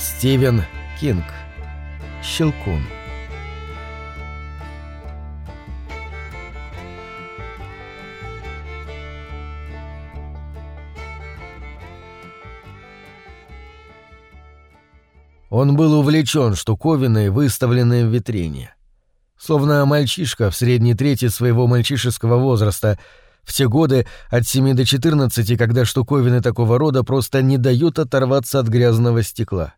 Стивен Кинг. Щелкун. Он был увлечен штуковиной, выставленной в витрине. Словно мальчишка в средней трети своего мальчишеского возраста, в те годы от 7 до 14, когда штуковины такого рода просто не дают оторваться от грязного стекла.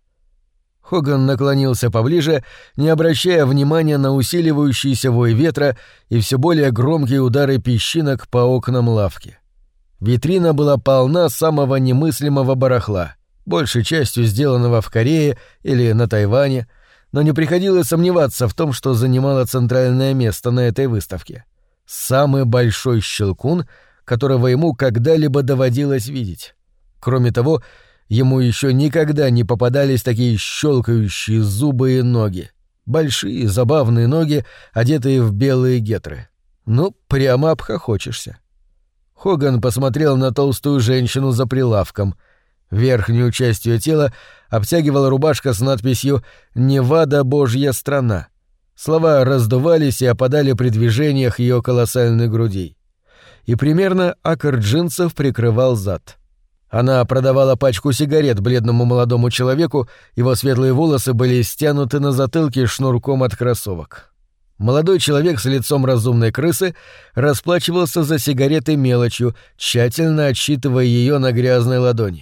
Хоган наклонился поближе, не обращая внимания на усиливающийся вой ветра и все более громкие удары песчинок по окнам лавки. Витрина была полна самого немыслимого барахла, большей частью сделанного в Корее или на Тайване, но не приходилось сомневаться в том, что занимало центральное место на этой выставке. Самый большой щелкун, которого ему когда-либо доводилось видеть. Кроме того, ему еще никогда не попадались такие щелкающие зубы и ноги. Большие, забавные ноги, одетые в белые гетры. Ну, прямо обхохочешься. Хоган посмотрел на толстую женщину за прилавком. Верхнюю часть её тела обтягивала рубашка с надписью «Невада, Божья страна». Слова раздувались и опадали при движениях её колоссальных грудей. И примерно акр джинсов прикрывал зад. Она продавала пачку сигарет бледному молодому человеку, его светлые волосы были стянуты на затылке шнурком от кроссовок. Молодой человек с лицом разумной крысы расплачивался за сигареты мелочью, тщательно отсчитывая её на грязной ладони.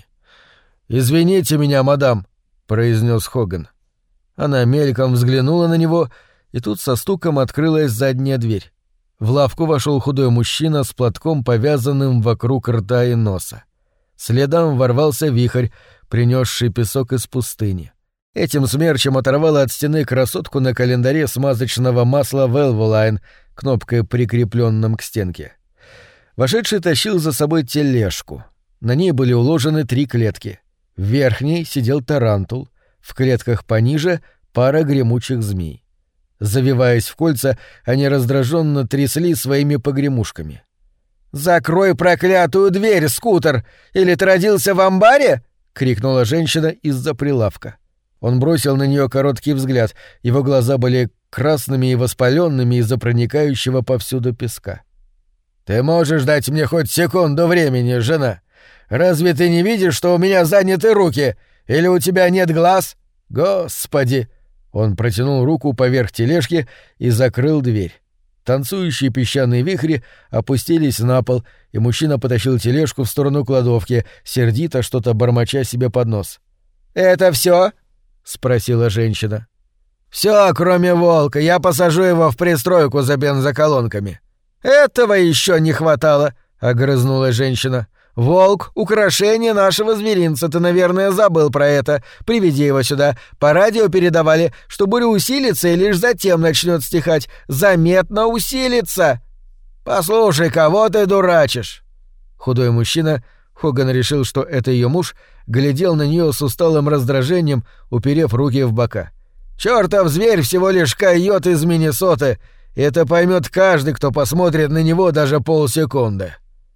«Извините меня, мадам», — произнес Хоган. Она мельком взглянула на него, и тут со стуком открылась задняя дверь. В лавку вошел худой мужчина с платком, повязанным вокруг рта и носа. Следом ворвался вихрь, принесший песок из пустыни. Этим смерчем оторвало от стены красотку на календаре смазочного масла Velvoline, кнопкой, прикрепленным к стенке. Вошедший тащил за собой тележку. На ней были уложены 3 клетки. В верхней сидел тарантул, в клетках пониже — пара гремучих змей. Завиваясь в кольца, они раздраженно трясли своими погремушками. «Закрой проклятую дверь, скутер! Или ты родился в амбаре?» — крикнула женщина из-за прилавка. Он бросил на нее короткий взгляд, его глаза были красными и воспаленными из-за проникающего повсюду песка. «Ты можешь дать мне хоть секунду времени, жена? Разве ты не видишь, что у меня заняты руки? Или у тебя нет глаз? Господи!» Он протянул руку поверх тележки и закрыл дверь. Танцующие песчаные вихри опустились на пол, и мужчина потащил тележку в сторону кладовки, сердито что-то бормоча себе под нос. «Это всё?» — спросила женщина. «Всё, кроме волка. Я посажу его в пристройку за бензоколонками». «Этого ещё не хватало», — огрызнулась женщина. «Волк — украшение нашего зверинца, ты, наверное, забыл про это. Приведи его сюда. По радио передавали, что буря усилится и лишь затем начнет стихать. Заметно усилится. Послушай, кого ты дурачишь?» Худой мужчина, Хоган решил, что это ее муж, глядел на нее с усталым раздражением, уперев руки в бока. «Чёртов зверь всего лишь койот из Миннесоты. Это поймет каждый, кто посмотрит на него даже полсекунды».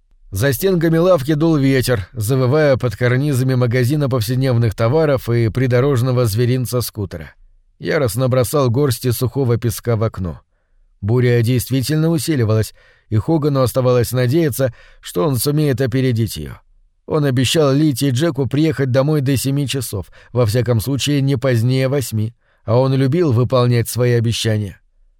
За стенками лавки дул ветер, завывая под карнизами магазина повседневных товаров и придорожного зверинца-скутера. Яростно бросал горсти сухого песка в окно. Буря действительно усиливалась, и Хогану оставалось надеяться, что он сумеет опередить ее. Он обещал Лите и Джеку приехать домой до 7 часов, во всяком случае не позднее 8, а он любил выполнять свои обещания.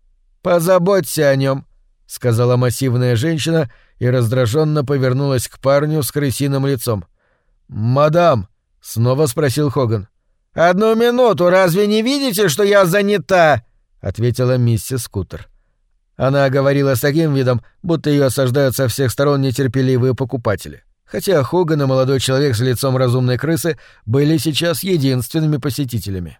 «Позаботься о нем», — сказала массивная женщина и раздраженно повернулась к парню с крысиным лицом. «Мадам!» — снова спросил Хоган. «Одну минуту, разве не видите, что я занята?» — ответила миссис Скутер. Она говорила с таким видом, будто ее осаждают со всех сторон нетерпеливые покупатели. Хотя Хоган и молодой человек с лицом разумной крысы были сейчас единственными посетителями.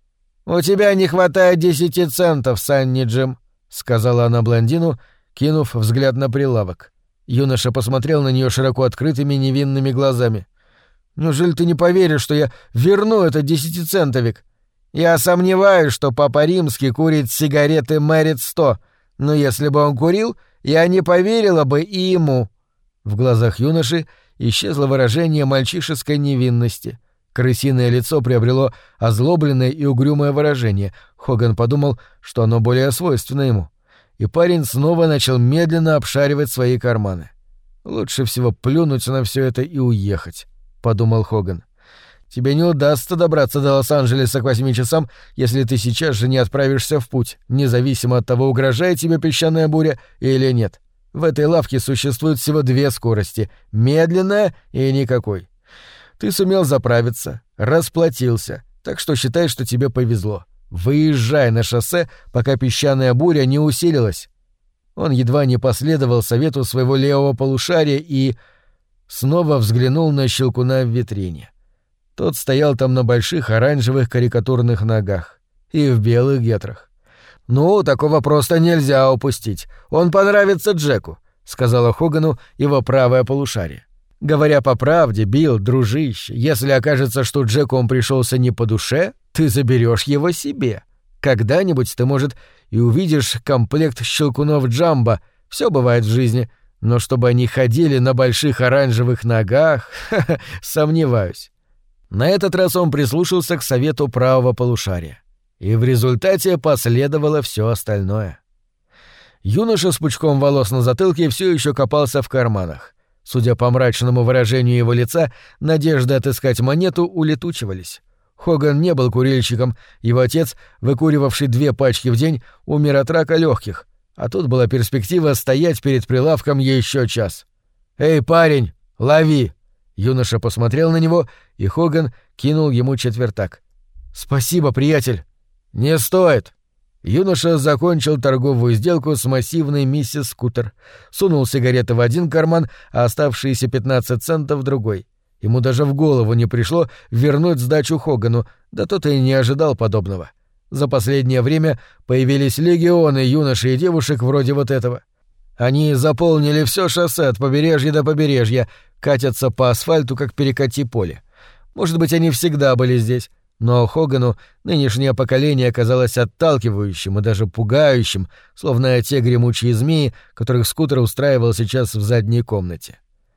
«У тебя не хватает 10 центов, Санни Джим», — сказала она блондину, кинув взгляд на прилавок. Юноша посмотрел на нее широко открытыми невинными глазами. «Неужели ты не поверишь, что я верну этот 10-центовик? Я сомневаюсь, что Папа Римский курит сигареты Мэрит 100, но если бы он курил, я не поверила бы и ему». В глазах юноши исчезло выражение мальчишеской невинности. Крысиное лицо приобрело озлобленное и угрюмое выражение. Хоган подумал, что оно более свойственно ему. И парень снова начал медленно обшаривать свои карманы. «Лучше всего плюнуть на все это и уехать», — подумал Хоган. «Тебе не удастся добраться до Лос-Анджелеса к 8 часам, если ты сейчас же не отправишься в путь, независимо от того, угрожает тебе песчаная буря или нет. В этой лавке существует всего 2 скорости — медленная и никакой. Ты сумел заправиться, расплатился, так что считай, что тебе повезло. Выезжай на шоссе, пока песчаная буря не усилилась». Он едва не последовал совету своего левого полушария и снова взглянул на Щелкуна в витрине. Тот стоял там на больших оранжевых карикатурных ногах и в белых гетрах. «Ну, такого просто нельзя упустить. Он понравится Джеку», — сказала Хогану его правое полушарие. «Говоря по правде, Билл, дружище, если окажется, что Джеку он пришелся не по душе, ты заберешь его себе. Когда-нибудь ты, может, и увидишь комплект щелкунов Джамбо, все бывает в жизни, но чтобы они ходили на больших оранжевых ногах, сомневаюсь». На этот раз он прислушался к совету правого полушария. И в результате последовало все остальное. Юноша с пучком волос на затылке все еще копался в карманах. Судя по мрачному выражению его лица, надежды отыскать монету улетучивались. Хоган не был курильщиком, его отец, выкуривавший 2 пачки в день, умер от рака легких, а тут была перспектива стоять перед прилавком еще час. «Эй, парень, лови!» Юноша посмотрел на него, и Хоган кинул ему четвертак. «Спасибо, приятель!» «Не стоит!» Юноша закончил торговую сделку с массивной миссис Скутер, сунул сигареты в один карман, а оставшиеся 15 центов в другой. Ему даже в голову не пришло вернуть сдачу Хогану, да тот и не ожидал подобного. За последнее время появились легионы юношей и девушек вроде вот этого. Они заполнили все шоссе от побережья до побережья, катятся по асфальту, как перекати поле. Может быть, они всегда были здесь, но Хогану нынешнее поколение казалось отталкивающим и даже пугающим, словно те гремучие змеи, которых Скутер устраивал сейчас в задней комнате.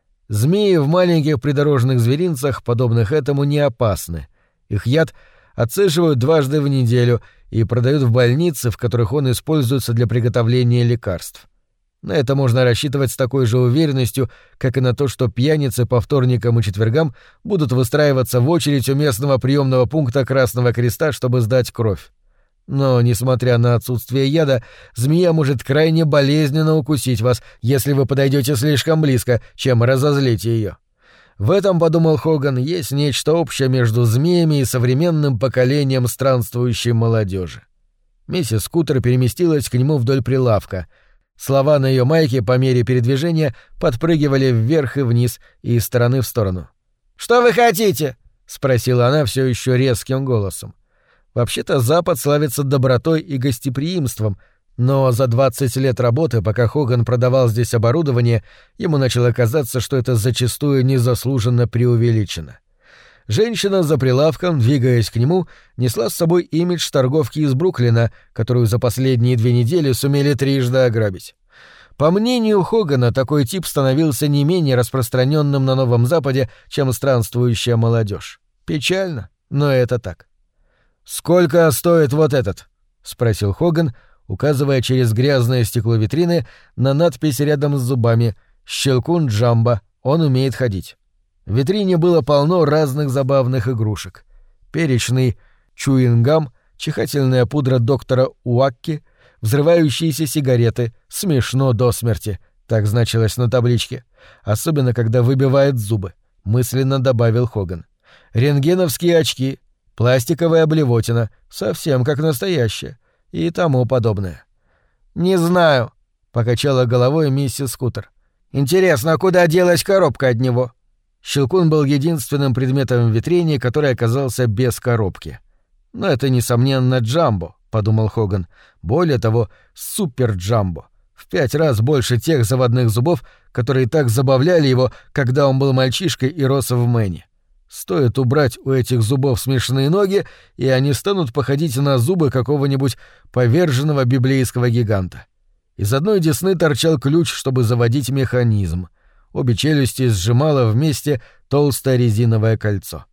Змеи в маленьких придорожных зверинцах, подобных этому, не опасны. Их яд отцеживают 2 раза в неделю и продают в больнице, в которых он используется для приготовления лекарств. На это можно рассчитывать с такой же уверенностью, как и на то, что пьяницы по вторникам и четвергам будут выстраиваться в очередь у местного приемного пункта Красного Креста, чтобы сдать кровь. Но, несмотря на отсутствие яда, змея может крайне болезненно укусить вас, если вы подойдете слишком близко, чем разозлите ее. В этом, подумал Хоган, есть нечто общее между змеями и современным поколением странствующей молодежи. Миссис Скутер переместилась к нему вдоль прилавка. Слова на ее майке по мере передвижения подпрыгивали вверх и вниз и из стороны в сторону. «Что вы хотите?» — спросила она все еще резким голосом. Вообще-то Запад славится добротой и гостеприимством, но за 20 лет работы, пока Хоган продавал здесь оборудование, ему начало казаться, что это зачастую незаслуженно преувеличено. Женщина за прилавком, двигаясь к нему, несла с собой имидж торговки из Бруклина, которую за последние 2 недели сумели 3 раза ограбить. По мнению Хогана, такой тип становился не менее распространенным на Новом Западе, чем странствующая молодежь. Печально, но это так. «Сколько стоит вот этот?» — спросил Хоган, указывая через грязное стекло витрины на надпись рядом с зубами «Щелкун Джамбо, он умеет ходить». В витрине было полно разных забавных игрушек. Перечный чуингам, чихательная пудра доктора Уакки, взрывающиеся сигареты, смешно до смерти, так значилось на табличке, особенно когда выбивает зубы, мысленно добавил Хоган. Рентгеновские очки, пластиковая блевотина, совсем как настоящая, и тому подобное. «Не знаю», — покачала головой миссис Скутер. «Интересно, куда делась коробка от него?» Щелкун был единственным предметом в витрине, который оказался без коробки. «Но это, несомненно, Джамбо», — подумал Хоган. «Более того, супер-Джамбо. В 5 раз больше тех заводных зубов, которые так забавляли его, когда он был мальчишкой и рос в Мэне. Стоит убрать у этих зубов смешные ноги, и они станут походить на зубы какого-нибудь поверженного библейского гиганта. Из одной десны торчал ключ, чтобы заводить механизм. Обе челюсти сжимало вместе толстое резиновое кольцо.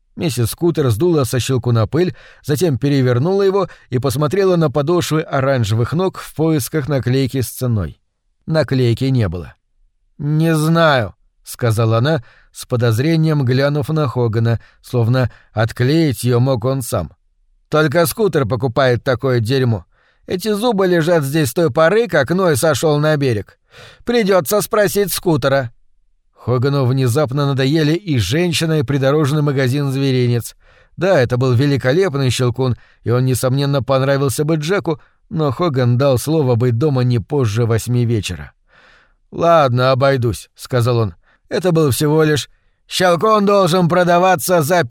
Миссис Скутер сдула со щелкуна пыль, затем перевернула его и посмотрела на подошвы оранжевых ног в поисках наклейки с ценой. Наклейки не было. «Не знаю», — сказала она, с подозрением глянув на Хогана, словно отклеить ее мог он сам. «Только Скутер покупает такое дерьмо. Эти зубы лежат здесь с той поры, как Ной сошел на берег. Придется спросить Скутера». Хогану внезапно надоели и женщина, и придорожный магазин «Зверинец». Да, это был великолепный щелкун, и он, несомненно, понравился бы Джеку, но Хоган дал слово быть дома не позже 8 вечера. «Ладно, обойдусь», — сказал он. «Это был всего лишь... Щелкун должен продаваться за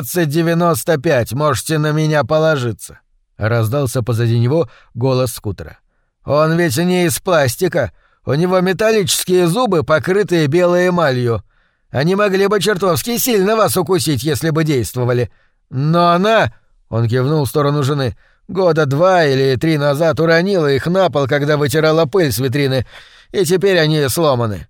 15,95, можете на меня положиться». Раздался позади него голос Скутера. «Он ведь не из пластика. У него металлические зубы, покрытые белой эмалью. Они могли бы чертовски сильно вас укусить, если бы действовали. Но она...» — он кивнул в сторону жены. «Года 2 или 3 назад уронила их на пол, когда вытирала пыль с витрины, и теперь они сломаны».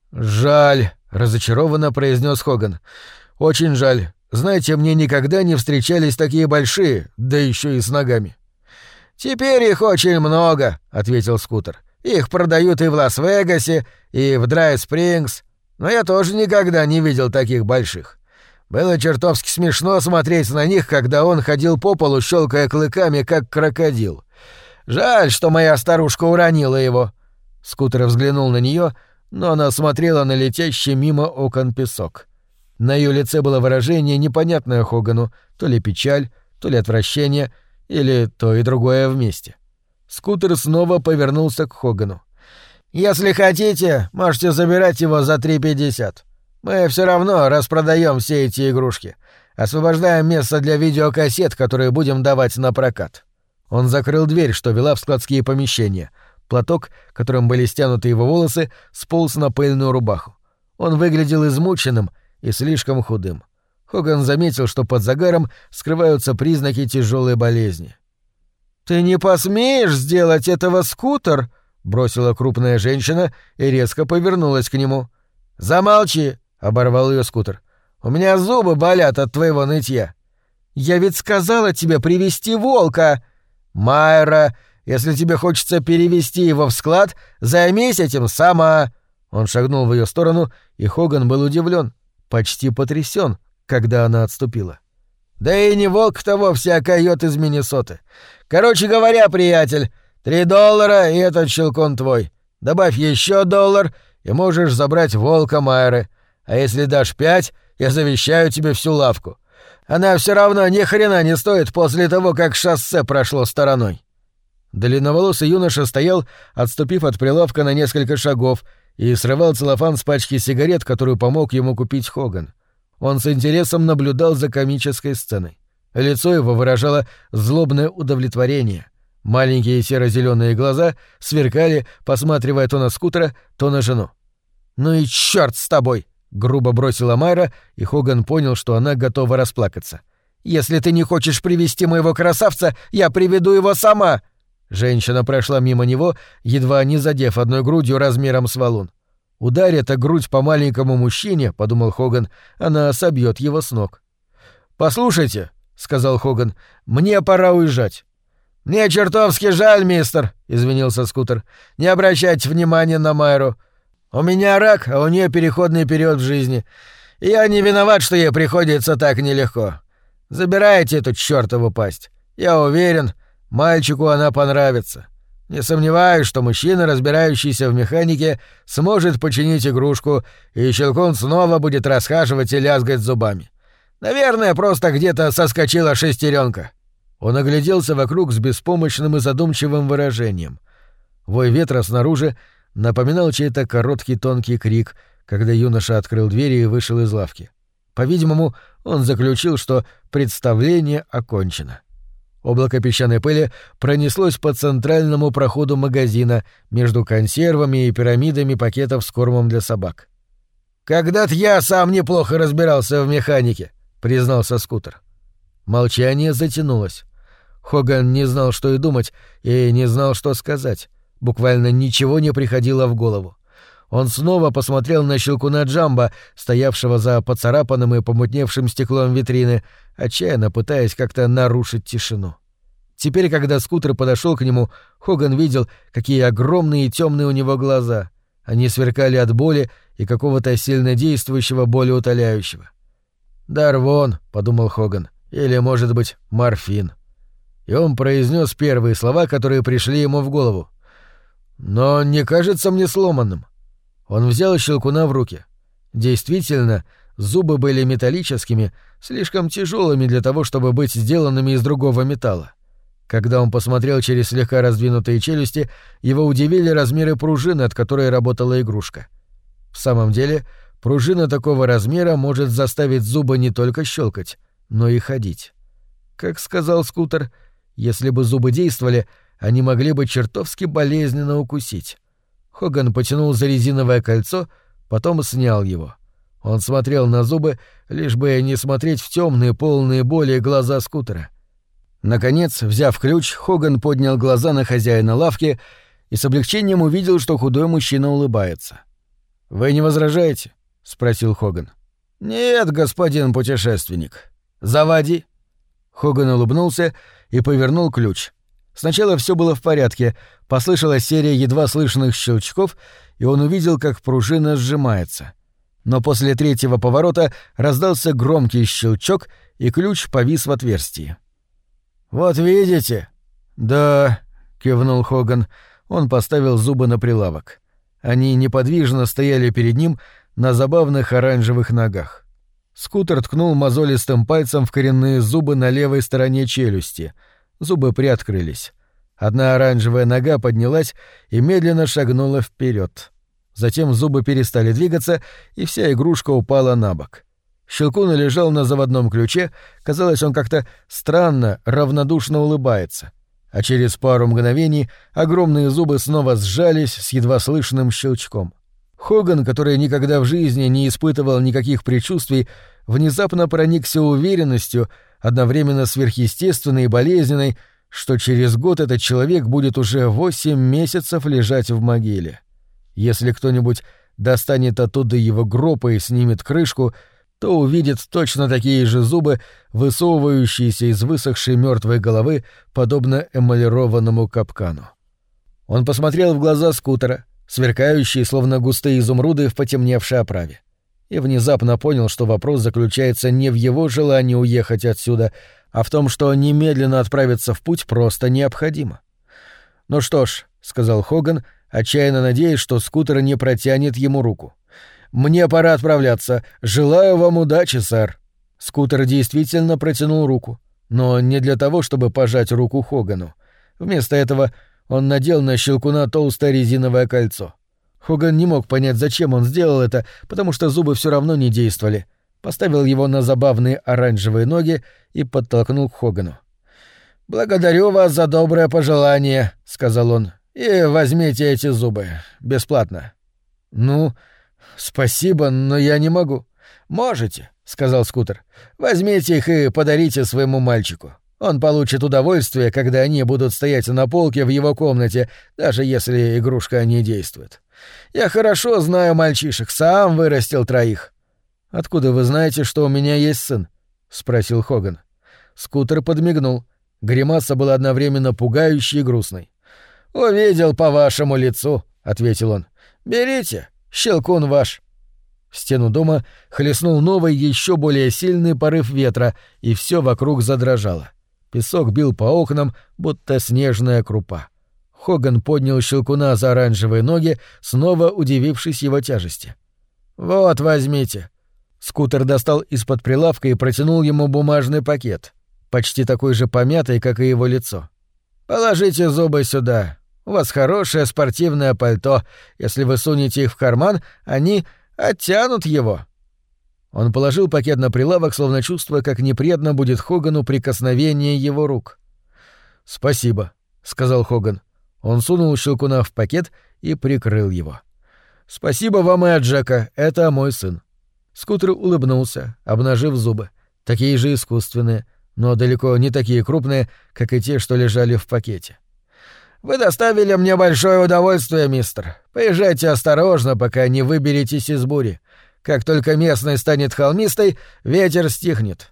«Жаль», — разочарованно произнес Хоган. «Очень жаль. Знаете, мне никогда не встречались такие большие, да еще и с ногами». «Теперь их очень много», — ответил Скутер. «Их продают и в Лас-Вегасе, и в Драй-Спрингс, но я тоже никогда не видел таких больших. Было чертовски смешно смотреть на них, когда он ходил по полу, щелкая клыками, как крокодил. Жаль, что моя старушка уронила его». Скутер взглянул на нее, но она смотрела на летящий мимо окон песок. На ее лице было выражение, непонятное Хогану, то ли печаль, то ли отвращение, или то и другое вместе. Скутер снова повернулся к Хогану. «Если хотите, можете забирать его за 3,50. Мы все равно распродаем все эти игрушки. Освобождаем место для видеокассет, которые будем давать на прокат». Он закрыл дверь, что вела в складские помещения. Платок, которым были стянуты его волосы, сполз на пыльную рубаху. Он выглядел измученным и слишком худым. Хоган заметил, что под загаром скрываются признаки тяжелой болезни. «Ты не посмеешь сделать этого, Скутер!» — бросила крупная женщина и резко повернулась к нему. «Замолчи!» — оборвал ее Скутер. «У меня зубы болят от твоего нытья». «Я ведь сказала тебе привезти волка!» «Майра, если тебе хочется перевести его в склад, займись этим сама!» Он шагнул в ее сторону, и Хоган был удивлен, почти потрясен, когда она отступила. «Да и не волк-то вовсе, а койот из Миннесоты. Короче говоря, приятель, $3, и этот щелкун твой. Добавь еще $1, и можешь забрать волка Майры. А если дашь 5, я завещаю тебе всю лавку. Она все равно ни хрена не стоит после того, как шоссе прошло стороной». Длинноволосый юноша стоял, отступив от прилавка на несколько шагов, и срывал целлофан с пачки сигарет, которую помог ему купить Хоган. Он с интересом наблюдал за комической сценой. Лицо его выражало злобное удовлетворение. Маленькие серо-зелёные глаза сверкали, посматривая то на Скутера, то на жену. «Ну и чёрт с тобой!» — грубо бросила Майра, и Хоган понял, что она готова расплакаться. «Если ты не хочешь привести моего красавца, я приведу его сама!» Женщина прошла мимо него, едва не задев одной грудью размером с валун. «Ударь эта грудь по маленькому мужчине», — подумал Хоган, — «она собьет его с ног». «Послушайте», — сказал Хоган, — «мне пора уезжать». «Мне чертовски жаль, мистер», — извинился Скутер. «Не обращайте внимания на Майру. У меня рак, а у нее переходный период в жизни. И я не виноват, что ей приходится так нелегко. Забирайте эту чертову пасть. Я уверен, мальчику она понравится. Не сомневаюсь, что мужчина, разбирающийся в механике, сможет починить игрушку, и щелкун снова будет расхаживать и лязгать зубами. Наверное, просто где-то соскочила шестеренка». Он огляделся вокруг с беспомощным и задумчивым выражением. Вой ветра снаружи напоминал чей-то короткий тонкий крик, когда юноша открыл двери и вышел из лавки. По-видимому, он заключил, что представление окончено. Облако песчаной пыли пронеслось по центральному проходу магазина между консервами и пирамидами пакетов с кормом для собак. «Когда-то я сам неплохо разбирался в механике», — признался Скутер. Молчание затянулось. Хоган не знал, что и думать, и не знал, что сказать. Буквально ничего не приходило в голову. Он снова посмотрел на Щелкуна Джамбо, стоявшего за поцарапанным и помутневшим стеклом витрины, отчаянно пытаясь как-то нарушить тишину. Теперь, когда скутер подошел к нему, Хоган видел, какие огромные и темные у него глаза. Они сверкали от боли и какого-то сильнодействующего болеутоляющего. «Дарвон», — подумал Хоган, — «или, может быть, морфин». И он произнес первые слова, которые пришли ему в голову. «Но не кажется мне сломанным». Он взял Щелкуна в руки. Действительно, зубы были металлическими, слишком тяжелыми для того, чтобы быть сделанными из другого металла. Когда он посмотрел через слегка раздвинутые челюсти, его удивили размеры пружины, от которой работала игрушка. В самом деле, пружина такого размера может заставить зубы не только щелкать, но и ходить. Как сказал скутер, если бы зубы действовали, они могли бы чертовски болезненно укусить. Хоган потянул за резиновое кольцо, потом снял его. Он смотрел на зубы, лишь бы не смотреть в темные, полные боли глаза скутера. Наконец, взяв ключ, Хоган поднял глаза на хозяина лавки и с облегчением увидел, что худой мужчина улыбается. «Вы не возражаете?» — спросил Хоган. «Нет, господин путешественник. Заводи». Хоган улыбнулся и повернул ключ. Сначала все было в порядке, послышалась серия едва слышных щелчков, и он увидел, как пружина сжимается. Но после третьего поворота раздался громкий щелчок, и ключ повис в отверстии. «Вот видите?» «Да», — кивнул Хоган. Он поставил зубы на прилавок. Они неподвижно стояли перед ним на забавных оранжевых ногах. Скутер ткнул мозолистым пальцем в коренные зубы на левой стороне челюсти. Зубы приоткрылись. Одна оранжевая нога поднялась и медленно шагнула вперед. Затем зубы перестали двигаться, и вся игрушка упала на бок. Щелкун лежал на заводном ключе, казалось, он как-то странно, равнодушно улыбается. А через пару мгновений огромные зубы снова сжались с едва слышным щелчком. Хоган, который никогда в жизни не испытывал никаких предчувствий, внезапно проникся уверенностью, одновременно сверхъестественной и болезненной, что через год этот человек будет уже 8 месяцев лежать в могиле. Если кто-нибудь достанет оттуда его гроб и снимет крышку, то увидит точно такие же зубы, высовывающиеся из высохшей мертвой головы, подобно эмалированному капкану. Он посмотрел в глаза скутера, сверкающие, словно густые изумруды в потемневшей оправе, и внезапно понял, что вопрос заключается не в его желании уехать отсюда, а в том, что немедленно отправиться в путь просто необходимо. «Ну что ж», — сказал Хоган, отчаянно надеясь, что скутер не протянет ему руку. «Мне пора отправляться. Желаю вам удачи, сэр». Скутер действительно протянул руку, но не для того, чтобы пожать руку Хогану. Вместо этого он надел на Щелкуна толстое резиновое кольцо. Хоган не мог понять, зачем он сделал это, потому что зубы все равно не действовали. Поставил его на забавные оранжевые ноги и подтолкнул к Хогану. «Благодарю вас за доброе пожелание», — сказал он, — «и возьмите эти зубы. Бесплатно». «Ну, спасибо, но я не могу». «Можете», — сказал скутер. «Возьмите их и подарите своему мальчику. Он получит удовольствие, когда они будут стоять на полке в его комнате, даже если игрушка не действует. Я хорошо знаю мальчишек, сам вырастил 3. «Откуда вы знаете, что у меня есть сын?» — спросил Хоган. Скутер подмигнул. Гримаса была одновременно пугающей и грустной. «Увидел по вашему лицу», — ответил он. «Берите, Щелкун ваш». В стену дома хлестнул новый, еще более сильный порыв ветра, и все вокруг задрожало. Песок бил по окнам, будто снежная крупа. Хоган поднял Щелкуна за оранжевые ноги, снова удивившись его тяжести. «Вот, возьмите». Скутер достал из-под прилавка и протянул ему бумажный пакет, почти такой же помятый, как и его лицо. «Положите зубы сюда. У вас хорошее спортивное пальто. Если вы сунете их в карман, они оттянут его». Он положил пакет на прилавок, словно чувствуя, как неприятно будет Хогану прикосновение его рук. «Спасибо», — сказал Хоган. Он сунул Щелкуна в пакет и прикрыл его. «Спасибо вам и от Джека, это мой сын». Скутер улыбнулся, обнажив зубы, такие же искусственные, но далеко не такие крупные, как и те, что лежали в пакете. Вы доставили мне большое удовольствие, мистер. Поезжайте осторожно, пока не выберетесь из бури. Как только местность станет холмистой, ветер стихнет».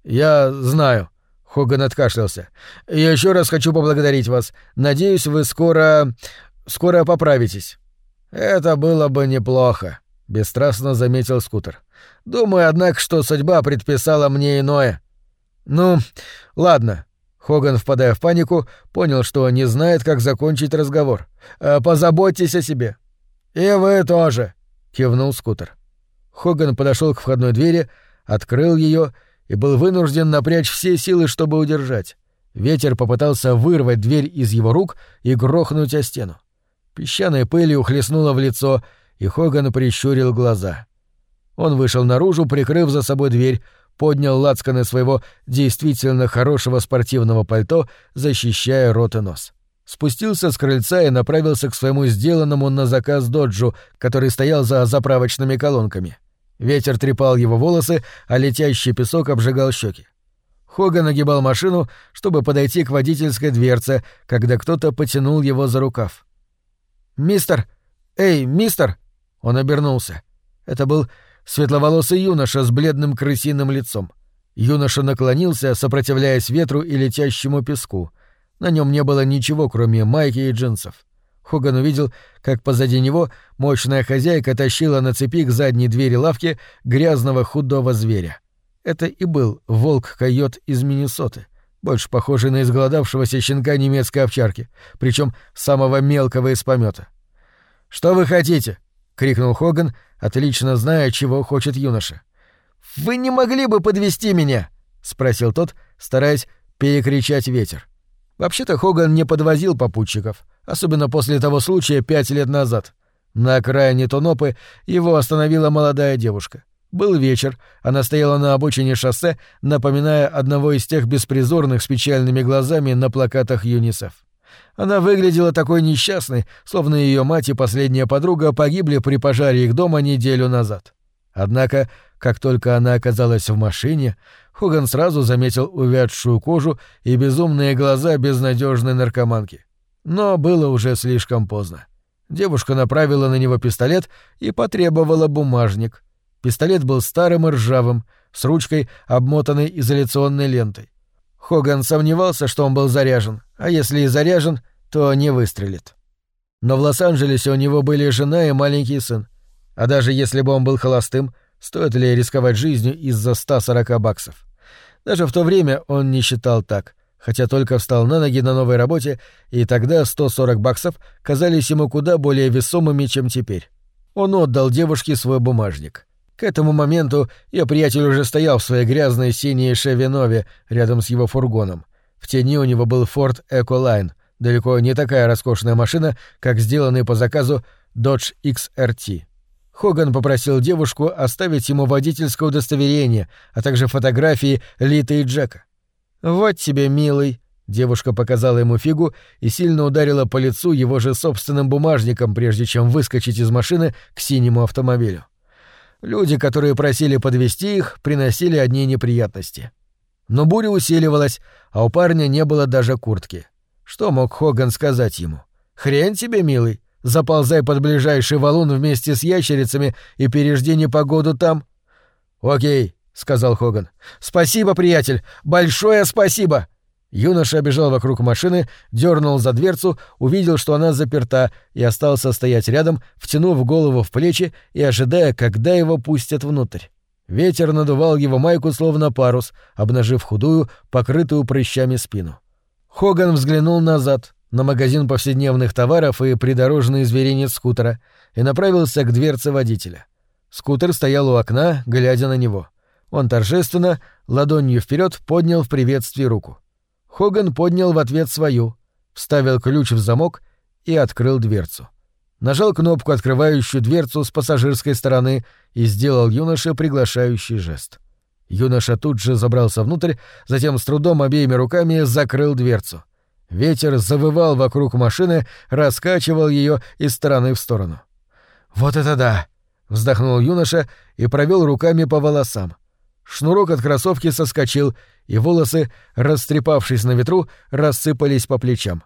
«Я знаю», — Хоган откашлялся. «Я еще раз хочу поблагодарить вас. Надеюсь, вы скоро поправитесь». «Это было бы неплохо», — бесстрастно заметил Скутер. «Думаю, однако, что судьба предписала мне иное». «Ну, ладно». Хоган, впадая в панику, понял, что не знает, как закончить разговор. «Позаботьтесь о себе». «И вы тоже», — кивнул Скутер. Хоган подошел к входной двери, открыл ее и был вынужден напрячь все силы, чтобы удержать. Ветер попытался вырвать дверь из его рук и грохнуть о стену. Песчаной пылью хлестнуло в лицо, и Хоган прищурил глаза. Он вышел наружу, прикрыв за собой дверь, поднял лацканы своего действительно хорошего спортивного пальто, защищая рот и нос. Спустился с крыльца и направился к своему сделанному на заказ доджу, который стоял за заправочными колонками. Ветер трепал его волосы, а летящий песок обжигал щеки. Хоган огибал машину, чтобы подойти к водительской дверце, когда кто-то потянул его за рукав. «Мистер! Эй, мистер!» Он обернулся. Это был светловолосый юноша с бледным крысиным лицом. Юноша наклонился, сопротивляясь ветру и летящему песку. На нем не было ничего, кроме майки и джинсов. Хоган увидел, как позади него мощная хозяйка тащила на цепи к задней двери лавки грязного худого зверя. Это и был волк-койот из Миннесоты, больше похожий на изголодавшегося щенка немецкой овчарки, причем самого мелкого из помета. «Что вы хотите?» — крикнул Хоган, отлично зная, чего хочет юноша. «Вы не могли бы подвезти меня?» — спросил тот, стараясь перекричать ветер. Вообще-то Хоган не подвозил попутчиков, особенно после того случая 5 лет назад. На окраине Тонопы его остановила молодая девушка. Был вечер, она стояла на обочине шоссе, напоминая одного из тех беспризорных с печальными глазами на плакатах ЮНИСЕФ. Она выглядела такой несчастной, словно ее мать и последняя подруга погибли при пожаре их дома неделю назад. Однако, как только она оказалась в машине, Хоган сразу заметил увядшую кожу и безумные глаза безнадежной наркоманки. Но было уже слишком поздно. Девушка направила на него пистолет и потребовала бумажник. Пистолет был старым и ржавым, с ручкой, обмотанной изоляционной лентой. Хоган сомневался, что он был заряжен, а если и заряжен, то не выстрелит. Но в Лос-Анджелесе у него были жена и маленький сын. А даже если бы он был холостым, стоит ли рисковать жизнью из-за $140? Даже в то время он не считал так, хотя только встал на ноги на новой работе, и тогда $140 казались ему куда более весомыми, чем теперь. Он отдал девушке свой бумажник. К этому моменту ее приятель уже стоял в своей грязной синей Chevy Nova рядом с его фургоном. В тени у него был Ford Ecoline, далеко не такая роскошная машина, как сделанный по заказу Dodge XRT. Хоган попросил девушку оставить ему водительское удостоверение, а также фотографии Литы и Джека. «Вот тебе, милый», — девушка показала ему фигу и сильно ударила по лицу его же собственным бумажником, прежде чем выскочить из машины к синему автомобилю. Люди, которые просили подвезти их, приносили одни неприятности. Но буря усиливалась, а у парня не было даже куртки. Что мог Хоган сказать ему? «Хрен тебе, милый, заползай под ближайший валун вместе с ящерицами и пережди непогоду там». «Окей», — сказал Хоган. «Спасибо, приятель, большое спасибо!» Юноша обежал вокруг машины, дернул за дверцу, увидел, что она заперта, и остался стоять рядом, втянув голову в плечи и ожидая, когда его пустят внутрь. Ветер надувал его майку словно парус, обнажив худую, покрытую прыщами спину. Хоган взглянул назад, на магазин повседневных товаров и придорожный зверинец скутера, и направился к дверце водителя. Скутер стоял у окна, глядя на него. Он торжественно, ладонью вперед, поднял в приветствии руку. Хоган поднял в ответ свою, вставил ключ в замок и открыл дверцу. Нажал кнопку, открывающую дверцу с пассажирской стороны, и сделал юноше приглашающий жест. Юноша тут же забрался внутрь, затем с трудом обеими руками закрыл дверцу. Ветер завывал вокруг машины, раскачивал ее из стороны в сторону. «Вот это да!» — вздохнул юноша и провел руками по волосам. Шнурок от кроссовки соскочил, и волосы, растрепавшись на ветру, рассыпались по плечам.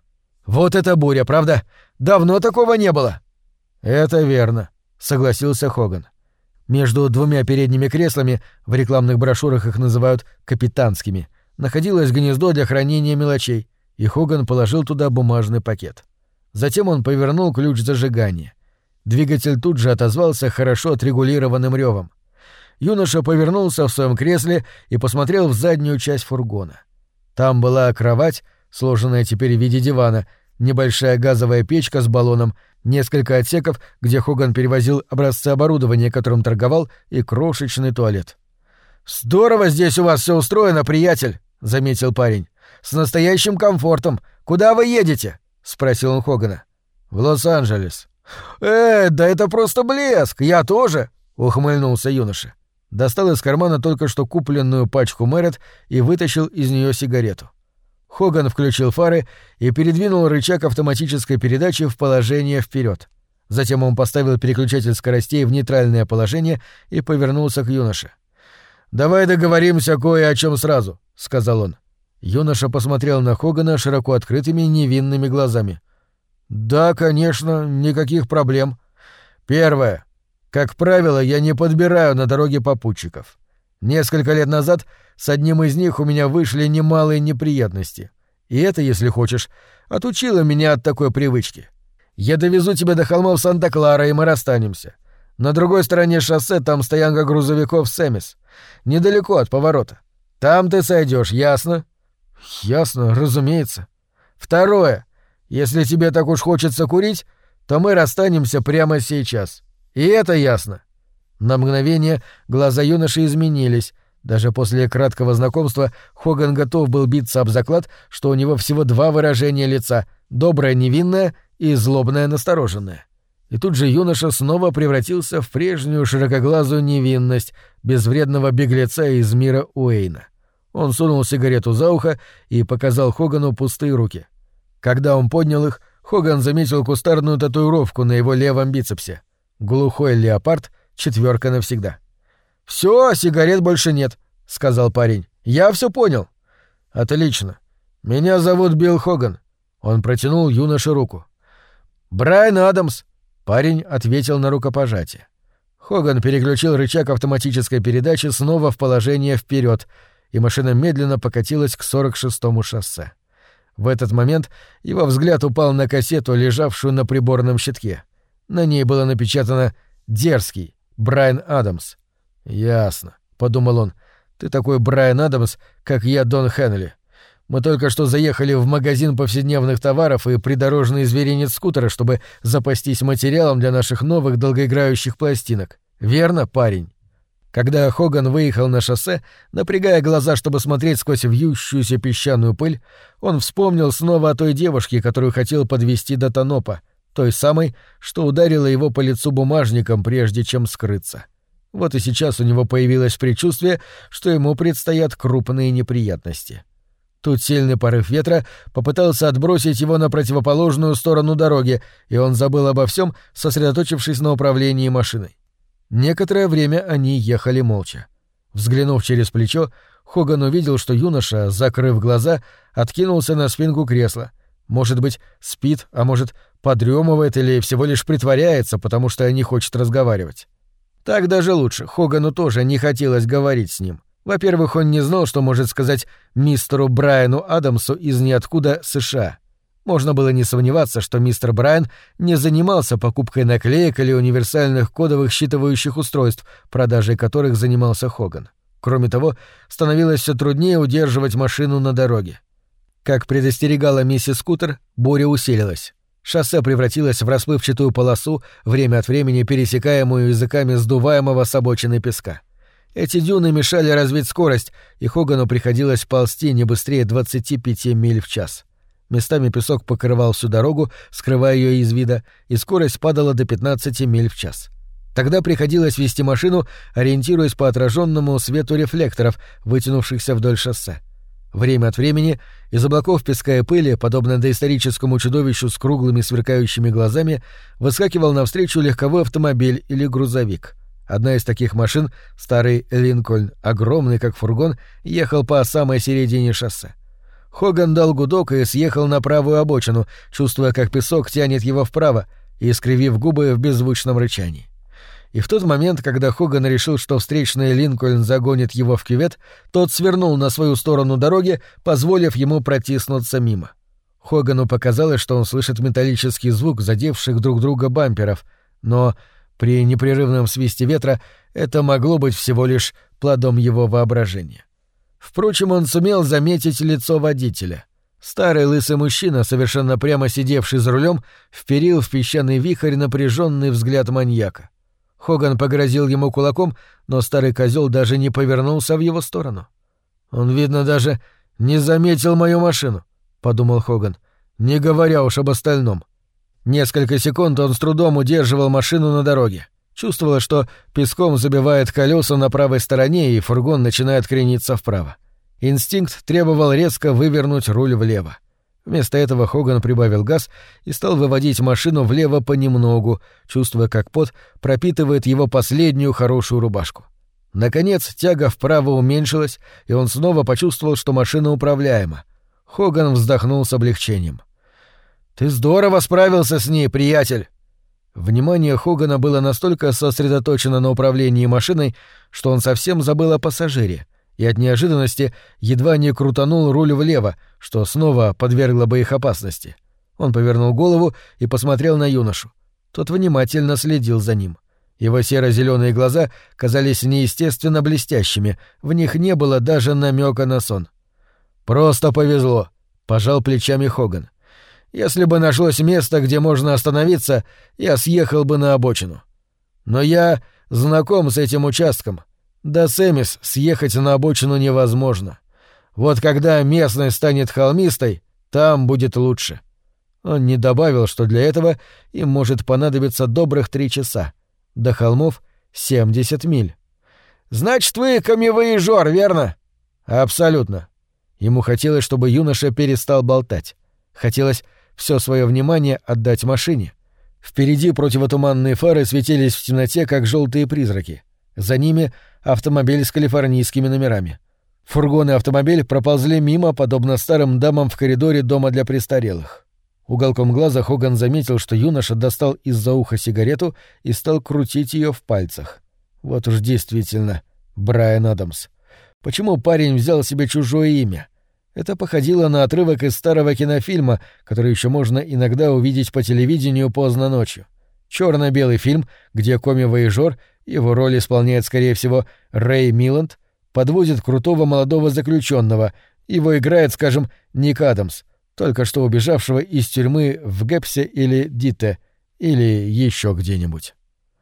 Вот это буря, правда? Давно такого не было!» «Это верно», — согласился Хоган. Между двумя передними креслами, в рекламных брошюрах их называют «капитанскими», находилось гнездо для хранения мелочей, и Хоган положил туда бумажный пакет. Затем он повернул ключ зажигания. Двигатель тут же отозвался хорошо отрегулированным ревом. Юноша повернулся в своем кресле и посмотрел в заднюю часть фургона. Там была кровать, сложенная теперь в виде дивана, небольшая газовая печка с баллоном, несколько отсеков, где Хоган перевозил образцы оборудования, которым торговал, и крошечный туалет. «Здорово здесь у вас все устроено, приятель», — заметил парень. «С настоящим комфортом. Куда вы едете?» — спросил он Хогана. «В Лос-Анджелес». Да это просто блеск! Я тоже!» — ухмыльнулся юноша. Достал из кармана только что купленную пачку Мэрет и вытащил из нее сигарету. Хоган включил фары и передвинул рычаг автоматической передачи в положение вперед. Затем он поставил переключатель скоростей в нейтральное положение и повернулся к юноше. «Давай договоримся кое о чем сразу», — сказал он. Юноша посмотрел на Хогана широко открытыми невинными глазами. «Да, конечно, никаких проблем. Первое. Как правило, я не подбираю на дороге попутчиков. Несколько лет назад с одним из них у меня вышли немалые неприятности. И это, если хочешь, отучило меня от такой привычки. Я довезу тебя до холмов Санта-Клара, и мы расстанемся. На другой стороне шоссе там стоянка грузовиков Сэмис. Недалеко от поворота. Там ты сойдешь, ясно?» «Ясно, разумеется». «Второе. Если тебе так уж хочется курить, то мы расстанемся прямо сейчас. И это ясно». На мгновение глаза юноши изменились. Даже после краткого знакомства Хоган готов был биться об заклад, что у него всего два выражения лица — доброе невинное и злобное настороженное. И тут же юноша снова превратился в прежнюю широкоглазую невинность безвредного беглеца из мира Уэйна. Он сунул сигарету за ухо и показал Хогану пустые руки. Когда он поднял их, Хоган заметил кустарную татуировку на его левом бицепсе. Глухой леопард, 4 навсегда. «Всё, сигарет больше нет», — сказал парень. «Я всё понял». «Отлично. Меня зовут Билл Хоган». Он протянул юноше руку. «Брайан Адамс», — парень ответил на рукопожатие. Хоган переключил рычаг автоматической передачи снова в положение вперед, и машина медленно покатилась к 46-му шоссе. В этот момент его взгляд упал на кассету, лежавшую на приборном щитке. На ней было напечатано «Дерзкий, Брайан Адамс». «Ясно», — подумал он, — «ты такой Брайан Адамс, как я Дон Хенли. Мы только что заехали в магазин повседневных товаров и придорожный зверинец скутера, чтобы запастись материалом для наших новых долгоиграющих пластинок. Верно, парень?» Когда Хоган выехал на шоссе, напрягая глаза, чтобы смотреть сквозь вьющуюся песчаную пыль, он вспомнил снова о той девушке, которую хотел подвезти до Тонопа, той самой, что ударила его по лицу бумажником, прежде чем скрыться. Вот и сейчас у него появилось предчувствие, что ему предстоят крупные неприятности. Тут сильный порыв ветра попытался отбросить его на противоположную сторону дороги, и он забыл обо всем, сосредоточившись на управлении машиной. Некоторое время они ехали молча. Взглянув через плечо, Хоган увидел, что юноша, закрыв глаза, откинулся на спинку кресла. Может быть, спит, а может, подрёмывает или всего лишь притворяется, потому что не хочет разговаривать. Так даже лучше, Хогану тоже не хотелось говорить с ним. Во-первых, он не знал, что может сказать мистеру Брайану Адамсу из ниоткуда США. Можно было не сомневаться, что мистер Брайан не занимался покупкой наклеек или универсальных кодовых считывающих устройств, продажей которых занимался Хоган. Кроме того, становилось все труднее удерживать машину на дороге. Как предостерегала миссис Скутер, буря усилилась. Шоссе превратилось в расплывчатую полосу, время от времени пересекаемую языками сдуваемого с обочины песка. Эти дюны мешали развить скорость, и Хогану приходилось ползти не быстрее 25 миль в час. Местами песок покрывал всю дорогу, скрывая ее из вида, и скорость падала до 15 миль в час. Тогда приходилось вести машину, ориентируясь по отраженному свету рефлекторов, вытянувшихся вдоль шоссе. Время от времени из облаков песка и пыли, подобно доисторическому чудовищу с круглыми сверкающими глазами, выскакивал навстречу легковой автомобиль или грузовик. Одна из таких машин, старый Линкольн, огромный как фургон, ехал по самой середине шоссе. Хоган дал гудок и съехал на правую обочину, чувствуя, как песок тянет его вправо, и искривив губы в беззвучном рычании. И в тот момент, когда Хоган решил, что встречный Линкольн загонит его в кювет, тот свернул на свою сторону дороги, позволив ему протиснуться мимо. Хогану показалось, что он слышит металлический звук задевших друг друга бамперов, но при непрерывном свисте ветра это могло быть всего лишь плодом его воображения. Впрочем, он сумел заметить лицо водителя. Старый лысый мужчина, совершенно прямо сидевший за рулем, вперил в песчаный вихрь напряженный взгляд маньяка. Хоган погрозил ему кулаком, но старый козел даже не повернулся в его сторону. «Он, видно, даже не заметил мою машину», — подумал Хоган, не говоря уж об остальном. Несколько секунд он с трудом удерживал машину на дороге. Чувствовалось, что песком забивает колеса на правой стороне, и фургон начинает крениться вправо. Инстинкт требовал резко вывернуть руль влево. Вместо этого Хоган прибавил газ и стал выводить машину влево понемногу, чувствуя, как пот пропитывает его последнюю хорошую рубашку. Наконец, тяга вправо уменьшилась, и он снова почувствовал, что машина управляема. Хоган вздохнул с облегчением. «Ты здорово справился с ней, приятель!» Внимание Хогана было настолько сосредоточено на управлении машиной, что он совсем забыл о пассажире, и от неожиданности едва не крутанул руль влево, что снова подвергло бы их опасности. Он повернул голову и посмотрел на юношу. Тот внимательно следил за ним. Его серо-зелёные глаза казались неестественно блестящими, в них не было даже намека на сон. «Просто повезло», — пожал плечами Хоган. «Если бы нашлось место, где можно остановиться, я съехал бы на обочину. Но я знаком с этим участком. До Сэмис съехать на обочину невозможно. Вот когда местность станет холмистой, там будет лучше». Он не добавил, что для этого им может понадобиться добрых 3 часа. До холмов 70 миль. «Значит, вы камевояжёр, верно?» «Абсолютно». Ему хотелось, чтобы юноша перестал болтать. Хотелось все свое внимание отдать машине. Впереди противотуманные фары светились в темноте, как желтые призраки. За ними автомобиль с калифорнийскими номерами. Фургон и автомобиль проползли мимо, подобно старым дамам в коридоре дома для престарелых. Уголком глаза Хоган заметил, что юноша достал из-за уха сигарету и стал крутить ее в пальцах. Вот уж действительно, Брайан Адамс. Почему парень взял себе чужое имя? Это походило на отрывок из старого кинофильма, который еще можно иногда увидеть по телевидению поздно ночью. Черно-белый фильм, где коми-вояжёр, его роль исполняет, скорее всего, Рэй Миланд, подвозит крутого молодого заключенного. Его играет, скажем, Ник Адамс, только что убежавшего из тюрьмы в Гэпсе или Дите, или еще где-нибудь.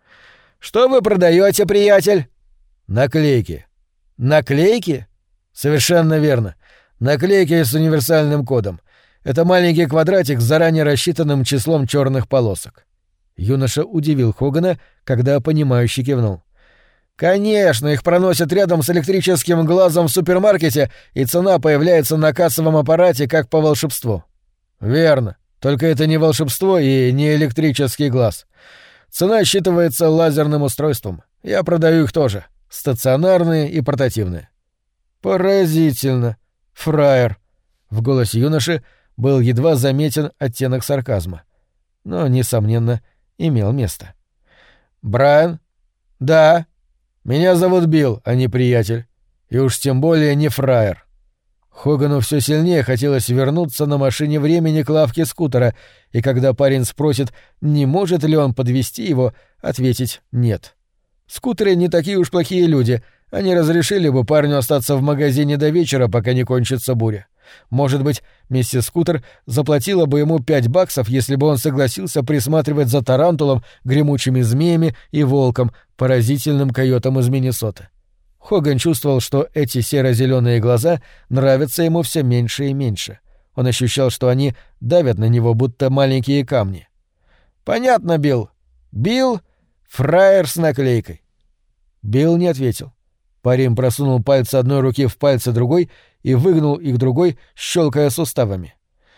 «Что вы продаете, приятель?» «Наклейки». «Наклейки?» «Совершенно верно. Наклейки с универсальным кодом. Это маленький квадратик с заранее рассчитанным числом черных полосок». Юноша удивил Хогана, когда понимающе кивнул. «Конечно, их проносят рядом с электрическим глазом в супермаркете, и цена появляется на кассовом аппарате как по волшебству». «Верно. Только это не волшебство и не электрический глаз. Цена считывается лазерным устройством. Я продаю их тоже. Стационарные и портативные». «Поразительно. Фраер». В голосе юноши был едва заметен оттенок сарказма. Но, несомненно, имел место. «Брайан?» «Да. Меня зовут Билл, а не приятель. И уж тем более не фраер». Хогану все сильнее хотелось вернуться на машине времени к лавке скутера, и когда парень спросит, не может ли он подвезти его, ответить «нет». Скутеры не такие уж плохие люди, они разрешили бы парню остаться в магазине до вечера, пока не кончится буря. Может быть, миссис Скутер заплатила бы ему $5, если бы он согласился присматривать за тарантулом, гремучими змеями и волком, поразительным койотом из Миннесоты. Хоган чувствовал, что эти серо-зеленые глаза нравятся ему все меньше и меньше. Он ощущал, что они давят на него, будто маленькие камни. «Понятно, Билл. Билл — фраер с наклейкой». Билл не ответил. Парень просунул пальцы одной руки в пальцы другой и выгнул их другой, щелкая суставами.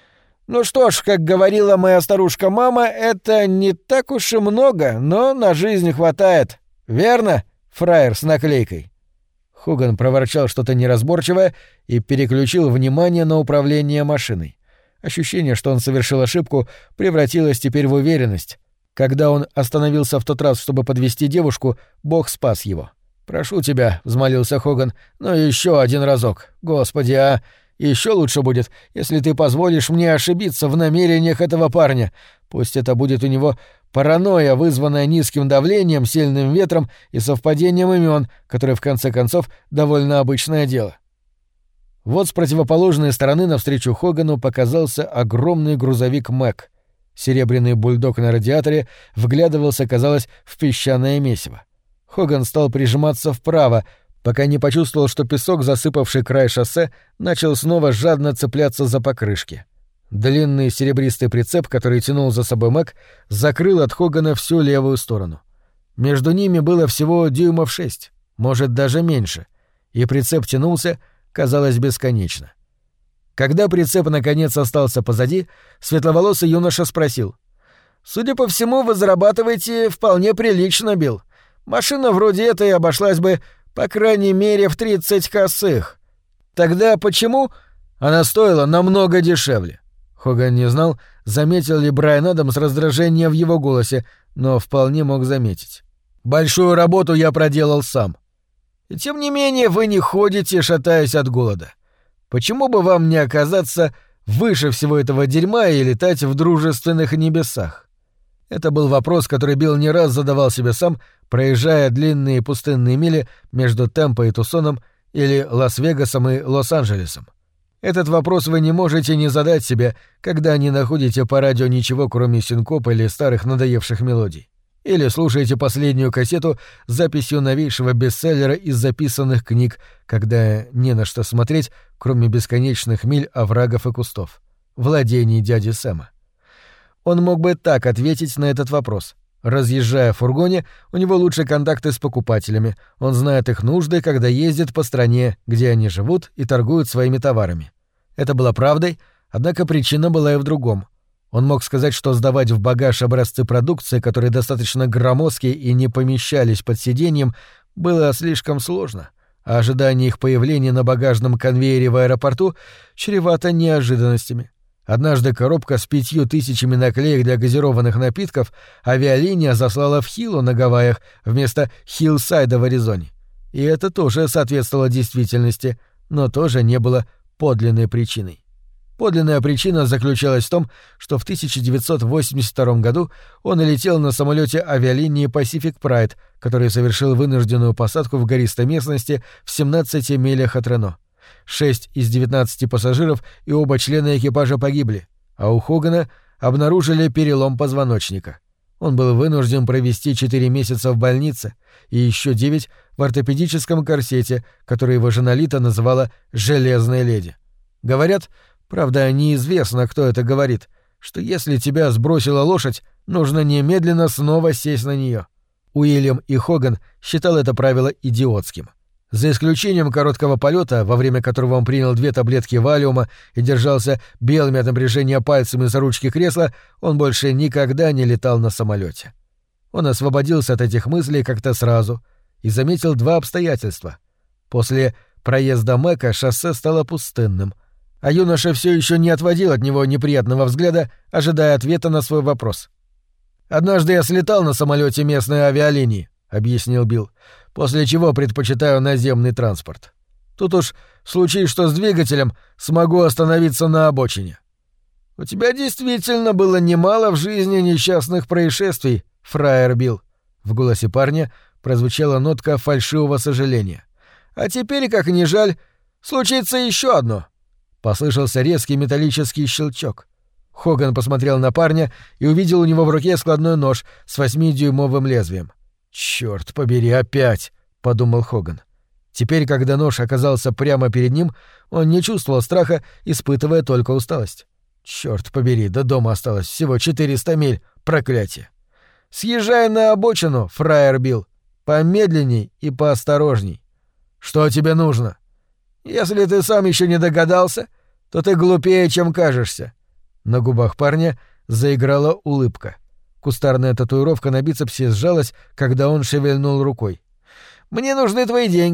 «Ну что ж, как говорила моя старушка-мама, это не так уж и много, но на жизнь хватает. Верно, фраер с наклейкой?» Хоган проворчал что-то неразборчивое и переключил внимание на управление машиной. Ощущение, что он совершил ошибку, превратилось теперь в уверенность. Когда он остановился в тот раз, чтобы подвести девушку, Бог спас его. «Прошу тебя», — взмолился Хоган, — «но еще один разок. Господи, а еще лучше будет, если ты позволишь мне ошибиться в намерениях этого парня. Пусть это будет у него паранойя, вызванная низким давлением, сильным ветром и совпадением имен, которое в конце концов довольно обычное дело». Вот с противоположной стороны навстречу Хогану показался огромный грузовик Мэг. Серебряный бульдог на радиаторе вглядывался, казалось, в песчаное месиво. Хоган стал прижиматься вправо, пока не почувствовал, что песок, засыпавший край шоссе, начал снова жадно цепляться за покрышки. Длинный серебристый прицеп, который тянул за собой Мэг, закрыл от Хогана всю левую сторону. Между ними было всего 6 дюймов, может, даже меньше, и прицеп тянулся, казалось, бесконечно. Когда прицеп наконец остался позади, светловолосый юноша спросил: «Судя по всему, вы зарабатываете вполне прилично, Билл. Машина вроде этой обошлась бы, по крайней мере, в 30 косых. Тогда почему она стоила намного дешевле?» Хоган не знал, заметил ли Брайан Адамс раздражение в его голосе, но вполне мог заметить. «Большую работу я проделал сам. И тем не менее вы не ходите, шатаясь от голода. Почему бы вам не оказаться выше всего этого дерьма и летать в дружественных небесах?» Это был вопрос, который Билл не раз задавал себе сам, проезжая длинные пустынные мили между Темпо и Тусоном или Лас-Вегасом и Лос-Анджелесом. Этот вопрос вы не можете не задать себе, когда не находите по радио ничего, кроме синкоп или старых надоевших мелодий. Или слушаете последнюю кассету с записью новейшего бестселлера из записанных книг, когда не на что смотреть, кроме бесконечных миль оврагов и кустов. Владений дяди Сэма. Он мог бы так ответить на этот вопрос. Разъезжая в фургоне, у него лучшие контакты с покупателями, он знает их нужды, когда ездит по стране, где они живут и торгуют своими товарами. Это было правдой, однако причина была и в другом. Он мог сказать, что сдавать в багаж образцы продукции, которые достаточно громоздкие и не помещались под сиденьем, было слишком сложно, а ожидание их появления на багажном конвейере в аэропорту чревато неожиданностями. Однажды коробка с 5000 наклеек для газированных напитков авиалиния заслала в Хилу на Гавайях вместо Хиллсайда в Аризоне. И это тоже соответствовало действительности, но тоже не было подлинной причиной. Подлинная причина заключалась в том, что в 1982 году он летел на самолете авиалинии Pacific Pride, который совершил вынужденную посадку в гористой местности в 17 милях от Рено. 6 из 19 пассажиров и оба члена экипажа погибли, а у Хогана обнаружили перелом позвоночника. Он был вынужден провести 4 месяца в больнице и еще 9 в ортопедическом корсете, который его жена Лита называла «железной леди». Говорят, правда, неизвестно, кто это говорит, что если тебя сбросила лошадь, нужно немедленно снова сесть на нее. Уильям и Хоган считал это правило идиотским. За исключением короткого полета, во время которого он принял 2 таблетки валиума и держался белыми от напряжения пальцами за ручки кресла, он больше никогда не летал на самолете. Он освободился от этих мыслей как-то сразу и заметил 2 обстоятельства. После проезда Мэка шоссе стало пустынным, а юноша все еще не отводил от него неприятного взгляда, ожидая ответа на свой вопрос. «Однажды я слетал на самолете местной авиалинии», — объяснил Билл, «после чего предпочитаю наземный транспорт. Тут уж случай, что с двигателем смогу остановиться на обочине». «У тебя действительно было немало в жизни несчастных происшествий, фраер Билл», — в голосе парня прозвучала нотка фальшивого сожаления. «А теперь, как ни жаль, случится еще одно». Послышался резкий металлический щелчок. Хоган посмотрел на парня и увидел у него в руке складной нож с 8-дюймовым лезвием. «Чёрт побери, опять!» — подумал Хоган. Теперь, когда нож оказался прямо перед ним, он не чувствовал страха, испытывая только усталость. «Чёрт побери, до дома осталось всего 400 миль, проклятие!» «Съезжай на обочину, фраер Билл, помедленней и поосторожней». «Что тебе нужно?» «Если ты сам еще не догадался, то ты глупее, чем кажешься». На губах парня заиграла улыбка. Кустарная татуировка на бицепсе сжалась, когда он шевельнул рукой. «Мне нужны твои деньги,